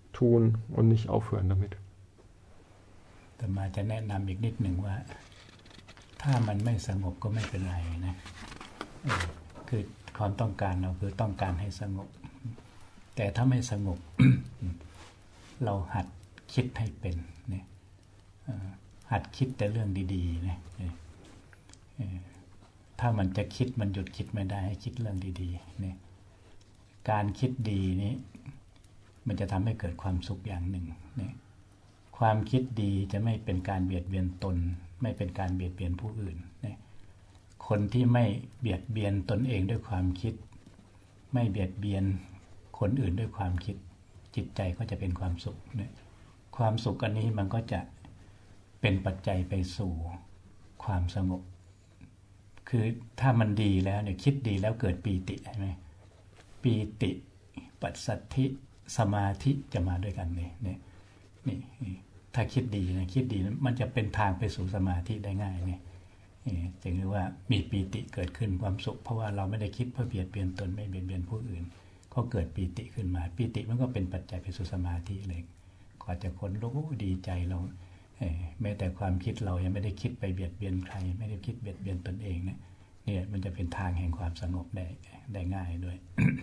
tun und nicht aufhören damit. แต่มาจะแนะนำอีกนิดหนึ่งว่าถ้ามันไม่สงบก็ไม่เป็นไรนะคือความต้องการเราคือต้องการให้สงบแต่ถ้าไม่สงบ เราหัดคิดให้เป็นเนี่ยหัดคิดแต่เรื่องดีๆเนี่ยถ้ามันจะคิดมันหยุดคิดไม่ได้ให้คิดเรื่องดีๆเนี่ยการคิดดีนี้มันจะทำให้เกิดความสุขอย่างหนึ่งเนี่ยความคิดดีจะไม่เป็นการเบียดเบียนตนไม่เป็นการเบียดเบียนผู้อื่นเนี่ยคนที่ไม่เบียดเบียนตนเองด้วยความคิดไม่เบียดเบียนคนอื่นด้วยความคิดจิตใจก็จะเป็นความสุขเนี่ยความสุขอันนี้มันก็จะเป็นปัจจัยไปสู่ความสงบคือถ้ามันดีแล้วเนี่ยคิดดีแล้วเกิดปีติใช่ไหมปีติปัสสัทธิสมาธิจะมาด้วยกันเนี่ยเนี่ยนี่ถ้าคิดดีนะคิดดีมันจะเป็นทางไปสู่สมาธิได้ง่ายเนี่ยจึงเรียกว่ามีปีติเกิดขึ้นความสุขเพราะว่าเราไม่ได้คิดเพื่อเบียดเบียนตนไม่เบียดเบียนผู้อื่นก็ก็เกิดปีติขึ้นมาปีติมันก็เป็นปัจจัยไปสู่สมาธิเลยกว่าจะคนรู้ดีใจเราแม้แต่ความคิดเรายังไม่ได้คิดไปเบียดเบียนใครไม่ได้คิดเบียดเบียนตนเองเนี่ยเนี่ยมันจะเป็นทางแห่งความสงบได้ได้ง่ายด้วย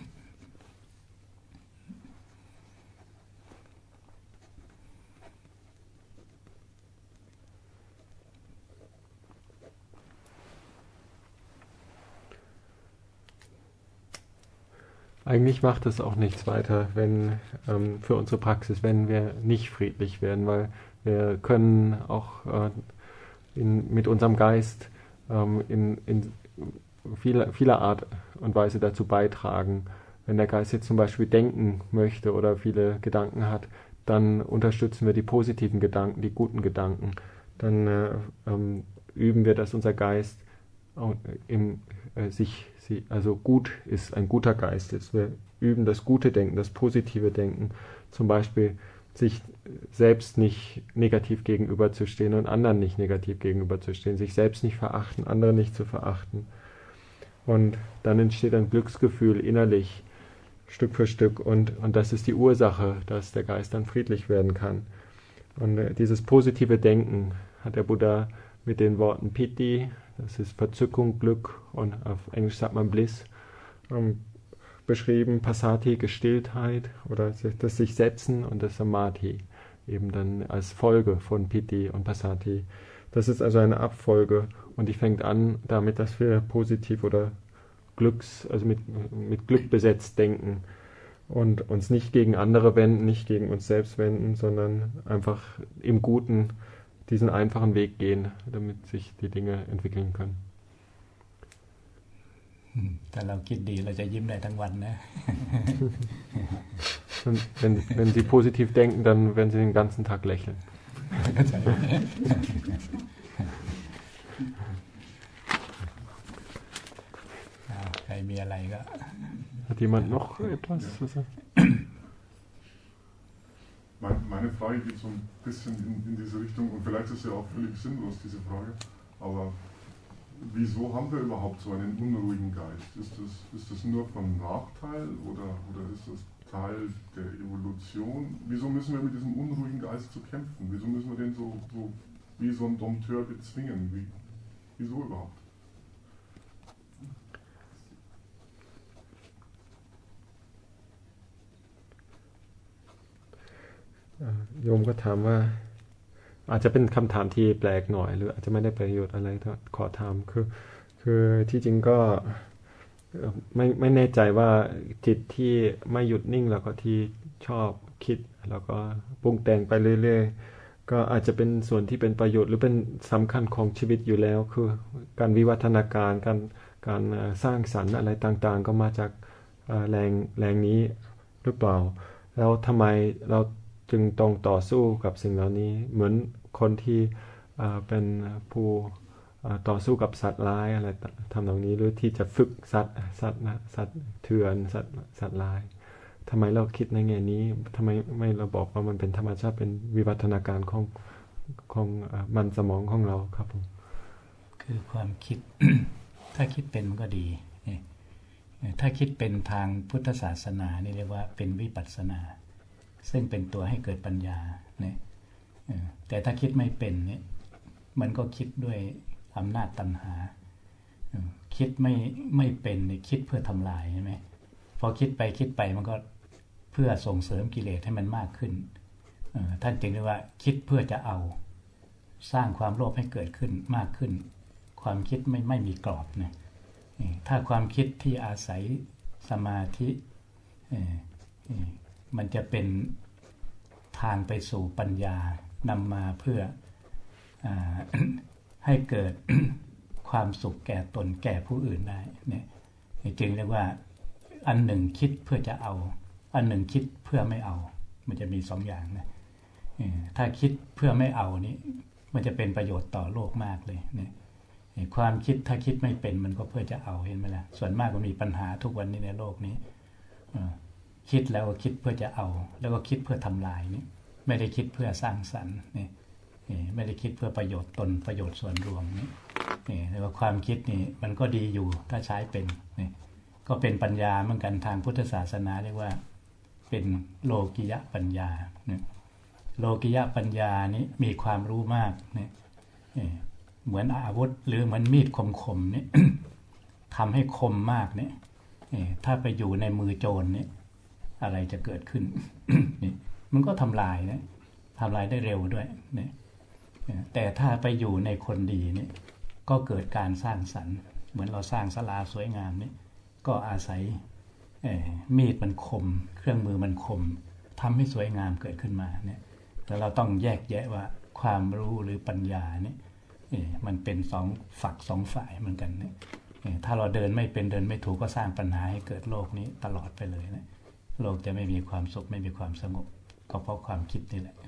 Eigentlich macht es auch nichts weiter, wenn ähm, für unsere Praxis, wenn wir nicht friedlich werden, weil wir können auch äh, in, mit unserem Geist ähm, in, in vieler, vieler Art und Weise dazu beitragen. Wenn der Geist jetzt zum Beispiel denken möchte oder viele Gedanken hat, dann unterstützen wir die positiven Gedanken, die guten Gedanken. Dann äh, ähm, üben wir, dass unser Geist im, äh, sich also gut ist, ein guter Geist ist. Wir üben das gute Denken, das positive Denken, zum Beispiel sich selbst nicht negativ gegenüberzustehen und anderen nicht negativ gegenüberzustehen, sich selbst nicht verachten, andere nicht zu verachten. Und dann entsteht ein Glücksgefühl innerlich, Stück für Stück, und, und das ist die Ursache, dass der Geist dann friedlich werden kann. Und äh, dieses positive Denken hat der Buddha mit den Worten Piti, das ist Verzückung, Glück, und auf Englisch sagt man Bliss, ähm, beschrieben, Passathi, Gestilltheit, oder das sich setzen, und das Samadhi, eben dann als Folge von Piti und Passathi. Das ist also eine Abfolge, und die fängt an damit, dass wir positiv oder Glücks, also mit, mit Glück besetzt denken und uns nicht gegen andere wenden, nicht gegen uns selbst wenden, sondern einfach im Guten diesen einfachen Weg gehen, damit sich die Dinge entwickeln können. แต่เราคิดดีเราจะยิ้มได้ทั้งวันนะ wenn, wenn Sie positiv denken, dann werden Sie den ganzen Tag lächeln. ใครมีอะไรก็ Hat jemand noch etwas zu sagen? Meine Frage geht so ein bisschen in, in diese Richtung, und vielleicht ist ja auch völlig sinnlos, diese Frage, aber wieso haben wir überhaupt so einen unruhigen Geist? Ist das, ist das nur von Nachteil oder, oder ist das Teil der Evolution? Wieso müssen wir mit diesem unruhigen Geist so kämpfen? Wieso müssen wir den so, so wie so ein Dompteur bezwingen? Wie, wieso überhaupt? Uh, โยมก็ถามว่าอาจจะเป็นคำถามที่แปลกหน่อยหรืออาจจะไม่ได้ประโยชน์อะไรก็ขอถามคือคือที่จริงก็ไม่ไม่แน่ใจว่าจิตที่ไม่หยุดนิ่งแล้วก็ที่ชอบคิดแล้วก็ปรุงแต่งไปเรื่อยๆก็อาจจะเป็นส่วนที่เป็นประโยชน์หรือเป็นสำคัญของชีวิตอยู่แล้วคือการวิวัฒนาการการการสร้างสรรค์อะไรต่างๆก็มาจากแรงแรงนี้หรือเปล่าแล้วทำไมเราจึงต้องต่อสู้กับสิ่งเหล่านี้เหมือนคนที่เป็นผู้ต่อสู้กับสัตว์ร้ายอะไรทำตรงนี้หรือที่จะฝึกสัตว์สัตว์สัตว์เถื่อนสัตว์สัตว์ร้ายทำไมเราคิดในแง่นี้ทำไมไม่เราบอกว่ามันเป็นธรรมชาติเป็นวิวัฒนาการของของมันสมองของเราครับผมคือความคิด ถ้าคิดเป็นมันก็ดีถ้าคิดเป็นทางพุทธศาสนานี่เรียกว่าเป็นวิปัสสนาซึ่งเป็นตัวให้เกิดปัญญาเนี่ยแต่ถ้าคิดไม่เป็นเนี่ยมันก็คิดด้วยอำนาจตัณหาคิดไม่ไม่เป็นเนี่ยคิดเพื่อทำลายใช่ไหมพอคิดไปคิดไปมันก็เพื่อส่งเสริมกิเลสให้มันมากขึ้นท่านจึงเรียกว่าคิดเพื่อจะเอาสร้างความโลภให้เกิดขึ้นมากขึ้นความคิดไม่ไม่มีกรอบนะถ้าความคิดที่อาศัยสมาธิมันจะเป็นทางไปสู่ปัญญานำมาเพื่ออให้เกิด ความสุขแก่ตนแก่ผู้อื่นได้เนี่ยจึงเรียกว่าอันหนึ่งคิดเพื่อจะเอาอันหนึ่งคิดเพื่อไม่เอามันจะมีสองอย่างนะถ้าคิดเพื่อไม่เอานี่มันจะเป็นประโยชน์ต่อโลกมากเลยเนี่ยความคิดถ้าคิดไม่เป็นมันก็เพื่อจะเอาเห็นไหมล่ะส่วนมากมันมีปัญหาทุกวันนี้ในโลกนี้คิดแล้วก็คิดเพื่อจะเอาแล้วก็คิดเพื่อทำลายนี่ไม่ได้คิดเพื่อสร้างสรรค์นี่ไม่ได้คิดเพื่อประโยชน์ตนประโยชน์ส่วนรวมนี่นี่แล้วความคิดนี่มันก็ดีอยู่ถ้าใช้เป็นนี่ก็เป็นปัญญาเหมือนกันทางพุทธศาสนาเรียกว่าเป็นโลกิยะปัญญาเนี่ยโลกิยะปัญญานี้มีความรู้มากเนี่ยเหมือนอาวุธหรือเหมือนมีดคมๆเนี่ย ทำให้คมมากเนี่ยถ้าไปอยู่ในมือโจรเนี่ยอะไรจะเกิดขึ้น นี่มันก็ทำลายนะทำลายได้เร็วด้วยเนี่ยแต่ถ้าไปอยู่ในคนดีเนี่ยก็เกิดการสร้างสรรค์เหมือนเราสร้างศาลาสวยงามนี่ก็อาศัยมีดมันคมเครื่องมือมันคมทำให้สวยงามเกิดขึ้นมาเนี่ยแล้วเราต้องแยกแยะว่าความรู้หรือปัญญาเนี่ยมันเป็นสองฝักสองฝ่ายเหมือนกันเนี่ยถ้าเราเดินไม่เป็นเดินไม่ถูกก็สร้างปัญหาให้เกิดโลกนี้ตลอดไปเลยนะโลกจะไม่มีความสุขไม่มีความสงบก็เพราะความคิดนี่แหละ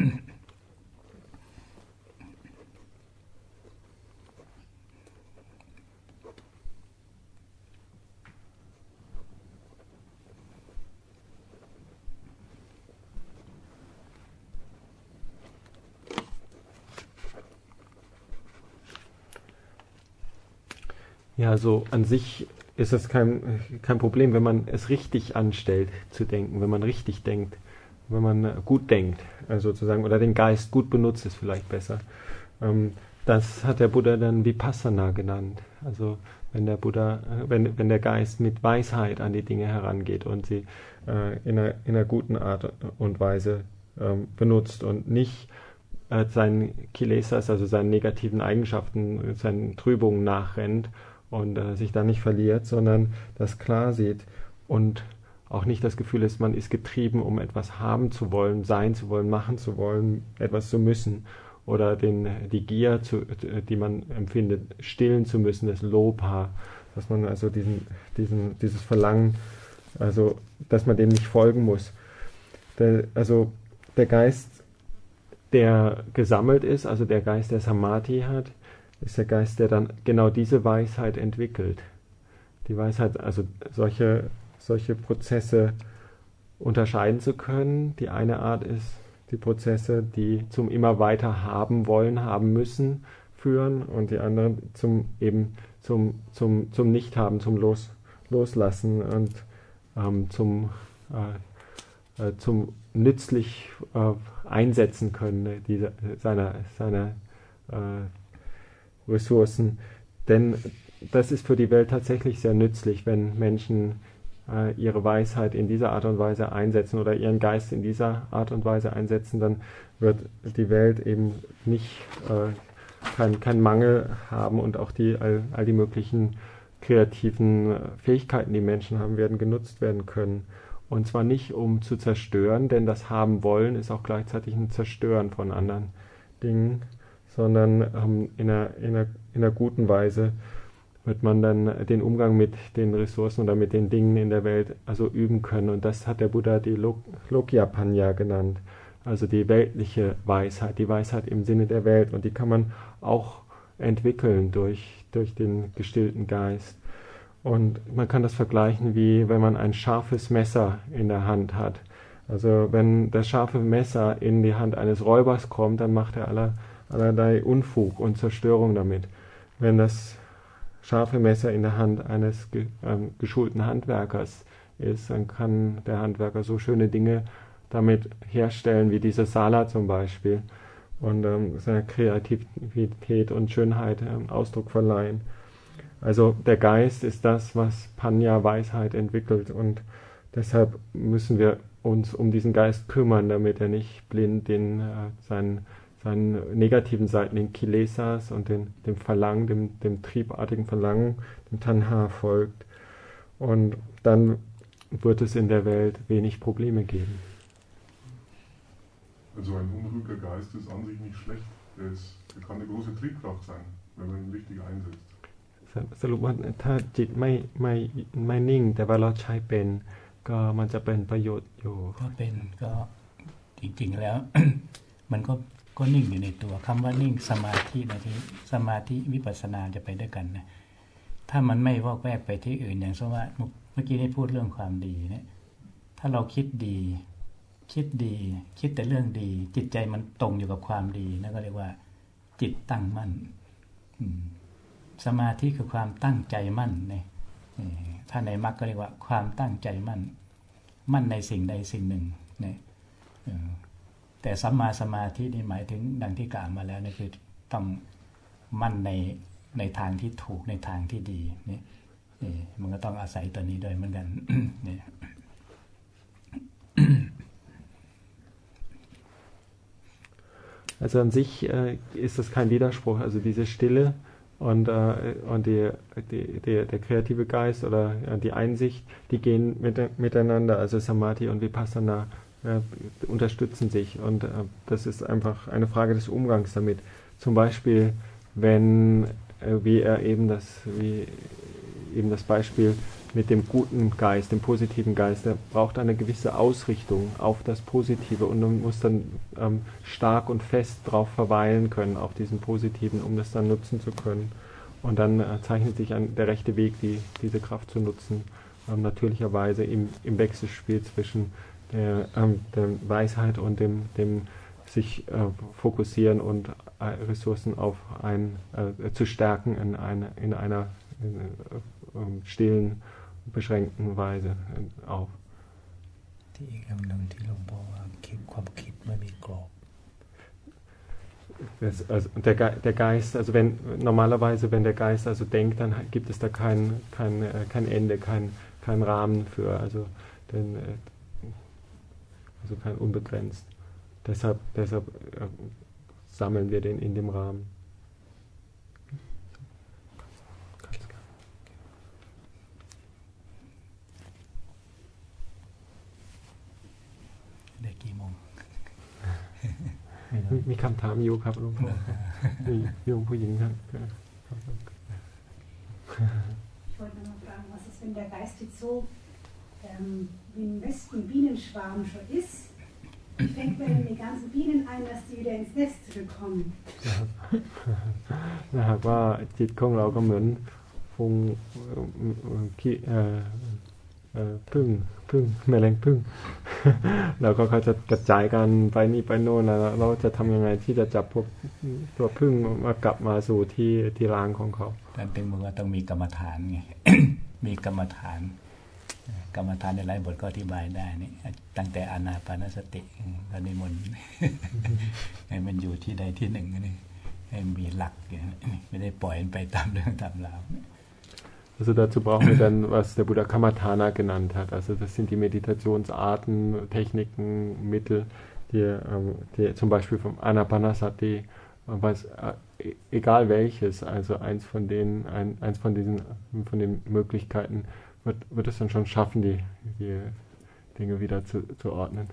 Ja, so an sich ist es kein, kein Problem, wenn man es richtig anstellt, zu denken, wenn man richtig denkt, wenn man gut denkt, also sozusagen, oder den Geist gut benutzt, ist vielleicht besser. Ähm, das hat der Buddha dann Vipassana genannt. Also wenn der Buddha, wenn, wenn der Geist mit Weisheit an die Dinge herangeht und sie äh, in, einer, in einer guten Art und Weise ähm, benutzt und nicht äh, seinen Kilesas, also seinen negativen Eigenschaften, seinen Trübungen nachrennt und äh, sich da nicht verliert, sondern das klar sieht und auch nicht das Gefühl ist, man ist getrieben, um etwas haben zu wollen, sein zu wollen, machen zu wollen, etwas zu müssen oder den, die Gier, zu, die man empfindet, stillen zu müssen, das Lobha, dass man also diesen, diesen, dieses Verlangen, also dass man dem nicht folgen muss. Der, also der Geist, der gesammelt ist, also der Geist, der Samadhi hat, ist der Geist, der dann genau diese Weisheit entwickelt. Die Weisheit, also solche, solche Prozesse unterscheiden zu können. Die eine Art ist, die Prozesse, die zum immer weiter haben wollen, haben müssen, führen und die anderen zum eben zum, zum, zum Nichthaben, zum Los, Loslassen und ähm, zum, äh, äh, zum nützlich äh, einsetzen können diese, seiner, seiner äh, Ressourcen. Denn das ist für die Welt tatsächlich sehr nützlich, wenn Menschen äh, ihre Weisheit in dieser Art und Weise einsetzen oder ihren Geist in dieser Art und Weise einsetzen, dann wird die Welt eben nicht äh, kein, kein Mangel haben und auch die, all, all die möglichen kreativen Fähigkeiten, die Menschen haben, werden genutzt werden können. Und zwar nicht, um zu zerstören, denn das Haben wollen ist auch gleichzeitig ein Zerstören von anderen Dingen, sondern ähm, in, einer, in, einer, in einer guten Weise wird man dann den Umgang mit den Ressourcen oder mit den Dingen in der Welt also üben können. Und das hat der Buddha die Lok- Lokya-Panya genannt, also die weltliche Weisheit, die Weisheit im Sinne der Welt. Und die kann man auch entwickeln durch, durch den gestillten Geist. Und man kann das vergleichen, wie wenn man ein scharfes Messer in der Hand hat. Also wenn das scharfe Messer in die Hand eines Räubers kommt, dann macht er aller, allerlei Unfug und Zerstörung damit. Wenn das scharfe Messer in der Hand eines ge, ähm, geschulten Handwerkers ist, dann kann der Handwerker so schöne Dinge damit herstellen, wie diese Sala zum Beispiel, und ähm, seiner Kreativität und Schönheit ähm, Ausdruck verleihen. Also der Geist ist das, was Panya, Weisheit, entwickelt, und deshalb müssen wir uns um diesen Geist kümmern, damit er nicht blind den äh, seinen, seinen negativen Seiten, den Kilesas und den, dem Verlangen, dem, dem triebartigen Verlangen, dem Tanha folgt. Und dann wird es in der Welt wenig Probleme geben. Also ein unruhiger Geist ist an sich nicht schlecht. Der, ist, der kann eine große Triebkraft sein, wenn man ihn richtig einsetzt. สรุปว่าถ้าจิตไม่ไม่ไม่นิ่งแต่ว่าเราใช้เป็นก็มันจะเป็นประโยชน์อยู่ก็เป็นก็จริงๆแล้ว มันก็ก็นิ่งอยู่ในตัวคำว่านิ่งสมาธินะที่สมาธิวิปัสสนาจะไปด้วยกันนะถ้ามันไม่วอกแวกไปที่อื่นอย่างเช่นว่าเมื่อกี้ได้พูดเรื่องความดีเนี่ยถ้าเราคิดดีคิดดีคิดแต่เรื่องดีจิตใจมันตรงอยู่กับความดีนั่นก็เรียกว่าจิตตั้งมั่นสมาธิคือความตั้งใจมั่นในถ้าในมรรคก็เรียกว่าความตั้งใจมั่นมั่นในสิ่งใดสิ่งหนึ่งเนี่ยแต่สัมมาสมาธินี่หมายถึงดังที่กล่าวมาแล้วนี่คือต้องมั่นในในทางที่ถูกในทางที่ดีนี่มันก็ต้องอาศัยตัวนี้ด้วยเหมือนกันเนี่ย Also an sich äh, ist das kein Widerspruch, also diese Stille und, äh, und die, die, die, der kreative Geist oder äh, die Einsicht, die gehen mit, miteinander, also Samadhi und Vipassana äh, unterstützen sich und äh, das ist einfach eine Frage des Umgangs damit. Zum Beispiel, wenn, äh, wie er eben das, wie eben das Beispiel mit dem guten Geist, dem positiven Geist, der braucht eine gewisse Ausrichtung auf das Positive und man muss dann ähm, stark und fest drauf verweilen können, auf diesen Positiven, um das dann nutzen zu können. Und dann äh, zeichnet sich ein, der rechte Weg, die, diese Kraft zu nutzen, ähm, natürlicherweise im, im Wechselspiel zwischen der, ähm, der Weisheit und dem, dem sich äh, fokussieren und äh, Ressourcen auf ein, äh, zu stärken in, eine, in einer in, äh, stillen beschränkten Weise auf. Das, also der, Ge der Geist, also wenn normalerweise, wenn der Geist also denkt, dann gibt es da kein, kein, kein Ende, kein, kein Rahmen für, also, den, also kein unbegrenzt. Deshalb, deshalb äh, sammeln wir den in dem Rahmen.มีมีคำถามอยู่ครับหลวงพ่อมีโยมผู้หญิงครับ Ich wollte noch mal fragen, was ist, wenn der Geist jetzt so ähm, wie ein Wespenbienenschwarm schon ist? Wie fängt man denn die ganzen Bienen ein, dass die wieder ins Nest zurückkommen? ถ้าหากว่าจิตของเราก็เหมือนฝูงขี้พึ่งพึ่งแมลงพึ่งแล้วก็เขาจะกระจายกันไปนี่ไปโน่นแล้วเราจะทำยังไงที่จะจับพวกตัวพึ่งมากลับมาสู่ที่ที่รังของเขาท่านถึงบอกว่าต้องมีกรรมฐานไง มีกรรมฐานกรรมฐานในหลายบทก็อธิบายได้นี่ตั้งแต่อานาปานสติก็นิมนต์ให้มันอยู่ที่ใดที่หนึ่งนี่ให้มีหลักไม่ได้ปล่อยมันไปตามเรื่องตามราว Also dazu brauchen wir dann, was der Buddha Kammatthana genannt hat. Also das sind die Meditationsarten, Techniken, Mittel, die, ähm, die zum Beispiel vom Anapanasati, was, egal welches, also eins von denen, ein, eins von diesen, von den Möglichkeiten, wird, wird es dann schon schaffen, die, die Dinge wieder zu, zu ordnen.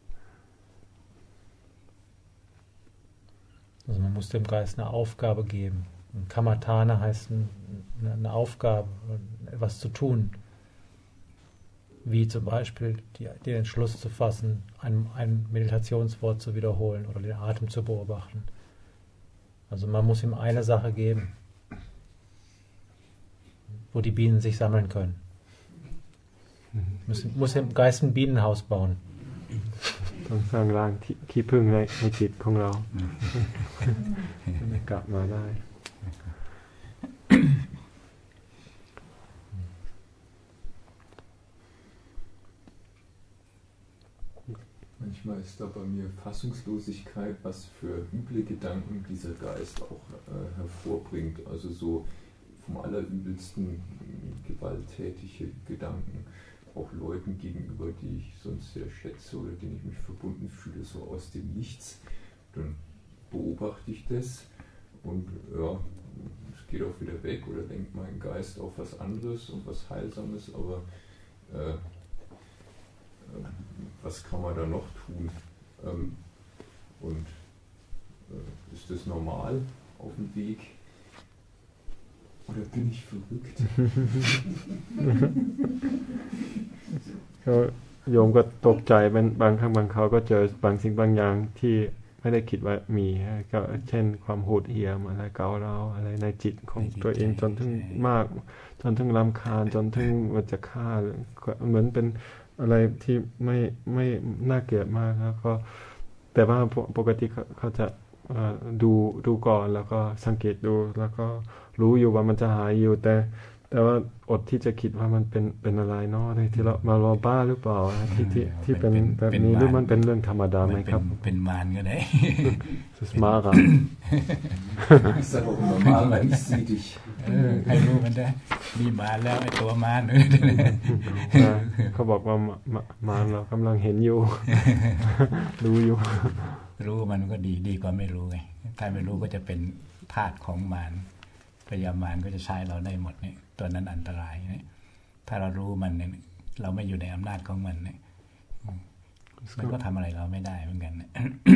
Also man muss dem Geist eine Aufgabe geben. Kammatthana heißt eine Aufgabe, etwas zu tun. Wie zum Beispiel die, den Entschluss zu fassen, ein, ein Meditationswort zu wiederholen oder den Atem zu beobachten. Also man muss ihm eine Sache geben, wo die Bienen sich sammeln können. Muss, muss im Geist ein Bienenhaus bauen. ต้องสร้างร่างที่พึ่งในในจิตของเรากลับมาได้ Manchmal ist da bei mir Fassungslosigkeit, was für üble Gedanken dieser Geist auch äh, hervorbringt. Also so vom allerübelsten gewalttätige Gedanken, auch Leuten gegenüber, die ich sonst sehr schätze oder denen ich mich verbunden fühle, so aus dem Nichts. Dann beobachte ich das und ja, es geht auch wieder weg oder lenkt mein Geist auf was anderes und was Heilsames, aber äh, was kann man da noch tun? Ähm, und äh, ist das normal auf dem Weg? Oder bin ich verrückt? โยมก็ตกใจบางครั้งบางคราวก็เจอบางสิ่งบางอย่างที่ไม่ได้คิดว่ามีก็เช่นความโหดเหี้ยมอะไรเกาเราอะไรในจิตของตัวเองจนถึงมากจนถึงรำคาญจนถึงว่าจะฆ่าเหมือนเป็นอะไรที่ไม่ไม่น่าเกลียดมากแล้วก็แต่ว่าปกติเขาจะดูดูก่อนแล้วก็สังเกตดูแล้วก็รู้อยู่ว่ามันจะหายอยู่แต่แต่ว่าอดที่จะคิดว่ามันเป็นเป็นอะไรเนาะที่เรามาว่าบ้าหรือเปล่าที่ที่ที่เป็นแบบนี้หรือมันเป็นเรื่องธรรมดาไหมครับเป็นมารก็ได้ Das ist Mara Ich sage auch immer, Mara, ich sehe dich ให้รู้มันได้มีมารแล้วไอ้ตัวมารเขาบอกว่ามารเรากำลังเห็นอยู่รู้อยู่รู้มันก็ดีดีกว่าไม่รู้ไงถ้าไม่รู้ก็จะเป็นทาสของมารพยามารก็จะใช้เราได้หมดเนี่ยตัวนั้นอันตรายเนี่ยถ้าเรารู้มันเนี่ยเราไม่อยู่ในอำนาจของมันเนี่ยมันก็ทำอะไรเราไม่ได้เหมือนกันเนี่ย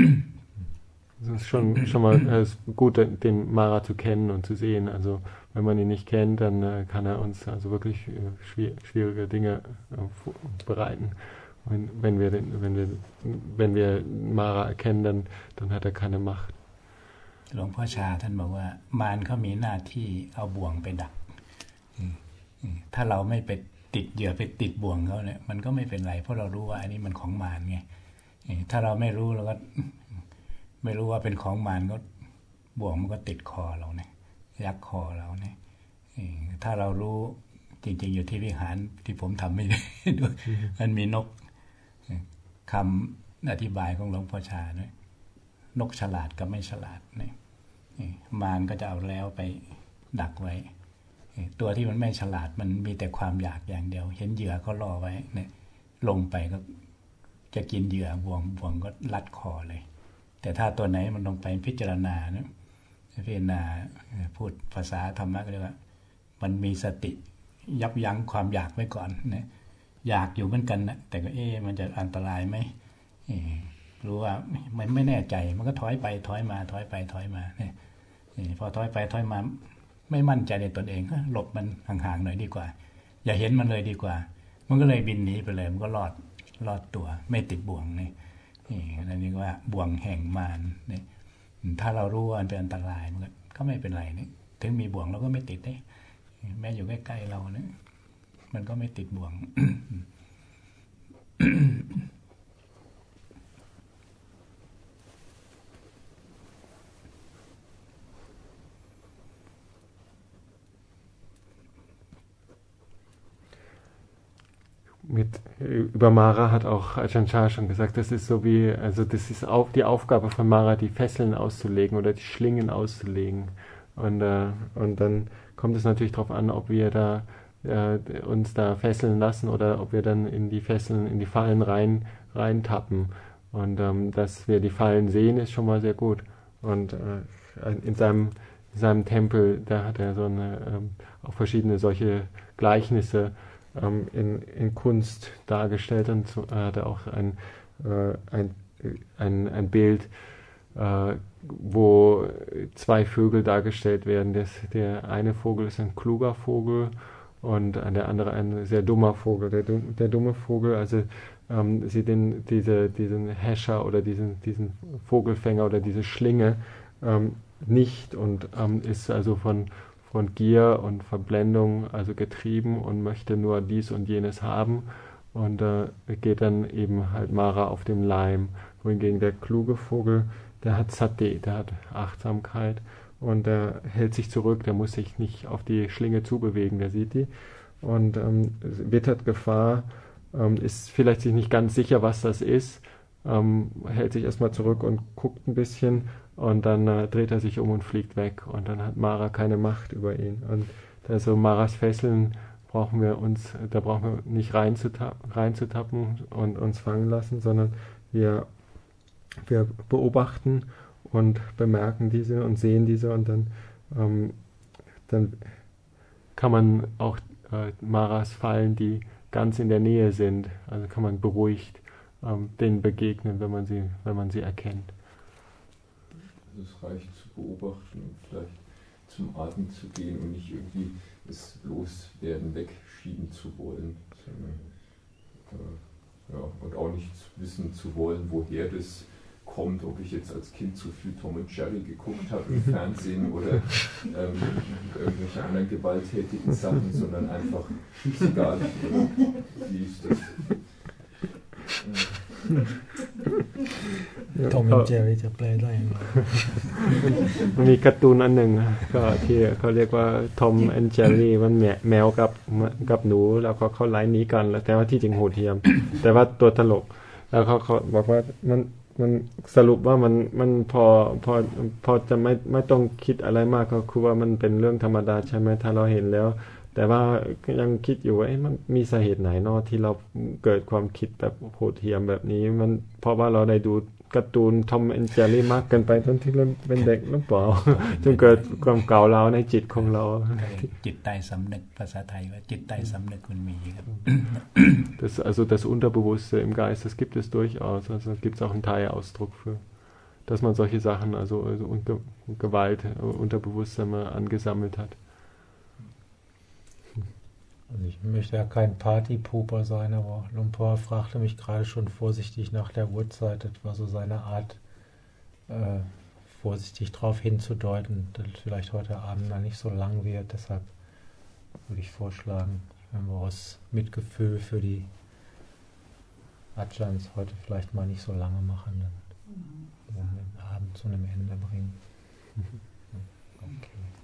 Es ist schon, schon mal äh, gut, den Mara zu kennen und zu sehen. Also wenn man ihn nicht kennt, dann äh, kann er uns also wirklich äh, schwier schwierige Dinge äh, bereiten. Und wenn wir, den, wenn wir, wenn wir Mara erkennen, dann, dann hat er keine Macht. หลวงพ่อชาท่านบอกว่ามารเขามีหน้าที่เอาบ่วงไปดักถ้าเราไม่ไปติดเหยื่อไปติดบ่วงเขาเนี่ยมันก็ไม่เป็นไรเพราะเรารู้ว่าอันนี้มันของมารไงถ้าเราไม่รู้เราก็ไม่รู้ว่าเป็นของมารก็บ่วงมันก็ติดคอเราเนี่ยยักคอเราเนี่ยถ้าเรารู้จริงๆอยู่ที่วิหารที่ผมทำไม่ได้ด้วยมันมีนกคำอธิบายของหลวงพ่อชาเนี่ยนกฉลาดกับไม่ฉลาดเนี่ยมารก็จะเอาแล้วไปดักไว้ตัวที่มันไม่ฉลาดมันมีแต่ความอยากอย่างเดียวเห็นเหยื่อเขาล่อไว้เนี่ยลงไปก็จะกินเหยื่อบ่วงบ่วงก็ลัดคอเลยแต่ถ้าตัวไหนมันลงไปพิจารณาเนี่ยพิจารณาพูดภาษาธรรมะก็เรียกว่ามันมีสติยับยั้งความอยากไว้ก่อนเนี่ยอยากอยู่เหมือนกันนะแต่ก็เอ๊ะมันจะอันตรายไหมรู้ว่ามันไม่แน่ใจมันก็ถอยไปถอยมาถอยไปถอยมาเนี่ยพอถอยไปถอยมาไม่มั่นใจในตนเองก็หลบมันห่างๆหน่อยดีกว่าอย่าเห็นมันเลยดีกว่ามันก็เลยบินหนีไปเลยมันก็รอดรอดตัวไม่ติดบ่วงนี่นี่นั่นนี่ว่าบ่วงแห่งมารเนี่ยถ้าเรารู้ว่ามันเป็นอันตรายมันก็ไม่เป็นไรนี่ถึงมีบ่วงเราก็ไม่ติดได้แม้อยู่ใกล้ๆเราเนี่ยมันก็ไม่ติดบ่วง Mit, über Mara hat auch Ajahn Chah schon gesagt, das ist so wie, also das ist auch die Aufgabe von Mara, die Fesseln auszulegen oder die Schlingen auszulegen. Und, äh, und dann kommt es natürlich darauf an, ob wir da äh, uns da fesseln lassen oder ob wir dann in die Fesseln, in die Fallen rein, rein tappen. Und ähm, dass wir die Fallen sehen, ist schon mal sehr gut. Und äh, in seinem, in seinem Tempel, da hat er so eine, ähm, auch verschiedene solche Gleichnisse In, in Kunst dargestellt und so, äh, hat er auch ein, äh, ein, ein, ein Bild, äh, wo zwei Vögel dargestellt werden. Das, der eine Vogel ist ein kluger Vogel und der andere ein sehr dummer Vogel. Der, der dumme Vogel, also ähm, sieht den, diese, diesen Häscher oder diesen, diesen Vogelfänger oder diese Schlinge ähm, nicht und ähm, ist also von von Gier und Verblendung also getrieben und möchte nur dies und jenes haben und äh, geht dann eben halt Mara auf dem Leim. Wohingegen der kluge Vogel, der hat Sati, der hat Achtsamkeit und der hält sich zurück, der muss sich nicht auf die Schlinge zubewegen, der sieht die und ähm, wittert Gefahr, ähm, ist vielleicht sich nicht ganz sicher, was das ist, ähm, hält sich erstmal zurück und guckt ein bisschen und dann äh, dreht er sich um und fliegt weg und dann hat Mara keine Macht über ihn. Und also Maras Fesseln brauchen wir uns, da brauchen wir nicht reinzutappen, reinzutappen und uns fangen lassen, sondern wir, wir beobachten und bemerken diese und sehen diese und dann, ähm, dann kann man auch äh, Maras Fallen, die ganz in der Nähe sind, also kann man beruhigt ähm, denen begegnen, wenn man sie, wenn man sie erkennt. Es reicht zu beobachten und vielleicht zum Atmen zu gehen und nicht irgendwie es loswerden, wegschieben zu wollen. Sondern, äh, ja, und auch nicht wissen zu wollen, woher das kommt, ob ich jetzt als Kind zu viel Tom und Jerry geguckt habe im Fernsehen oder ähm, irgendwelche anderen gewalttätigen Sachen, sondern einfach, ist egal, wie ist das? ทอมแอนด์เจอรี่จะแปลได้ยังไงมันมีการ์ตูนอันหนึ่งก็ที่เขาเรียกว่าทอมแอนด์เจอรี่มันแมแมวกับกับหนูแล้วก็เขาไล่หนีกันแล้วแต่ว่าที่จริงโหดเหี้ยม แต่ว่าตัวตลกแล้วเขาเขาบอกว่ามันมันสรุปว่ามันมันพอพอพอจะไม่ไม่ต้องคิดอะไรมากก็คือว่ามันเป็นเรื่องธรรมดาใช่ไหมถ้าเราเห็นแล้วแต่ว่ายังคิดอยู่ว่ามันมีสาเหตุไหนเนาะที่เราเกิดความคิดแบบโหดเหี้ยมแบบนี้มันเพราะว่าเราได้ดูการ์ตูนทอมแอนด์เจอรี่มากเกินไปตอนที่เราเป็นเด็กหรือเปล่า จนเกิดความเก่าร้าวในจิตของเราจิตใต้สำนึกภาษาไทยว่าจิตใต้สำนึกมันมีครับ Das, also das Unterbewusste im Geist, das gibt es durchaus. Also da gibt es auch einen Thai-Ausdruck für, dass man solche Sachen, also, also Ge Gewalt, Unterbewusstsein mal angesammelt hat. Also ich möchte ja kein Partypooper sein, aber Lumpur fragte mich gerade schon vorsichtig nach der Uhrzeit. Das war so seine Art, äh, vorsichtig darauf hinzudeuten, dass es vielleicht heute Abend mal nicht so lang wird. Deshalb würde ich vorschlagen, wenn wir aus Mitgefühl für die Ajahns heute vielleicht mal nicht so lange machen, dann wollen wir den Abend zu einem Ende bringen. Okay.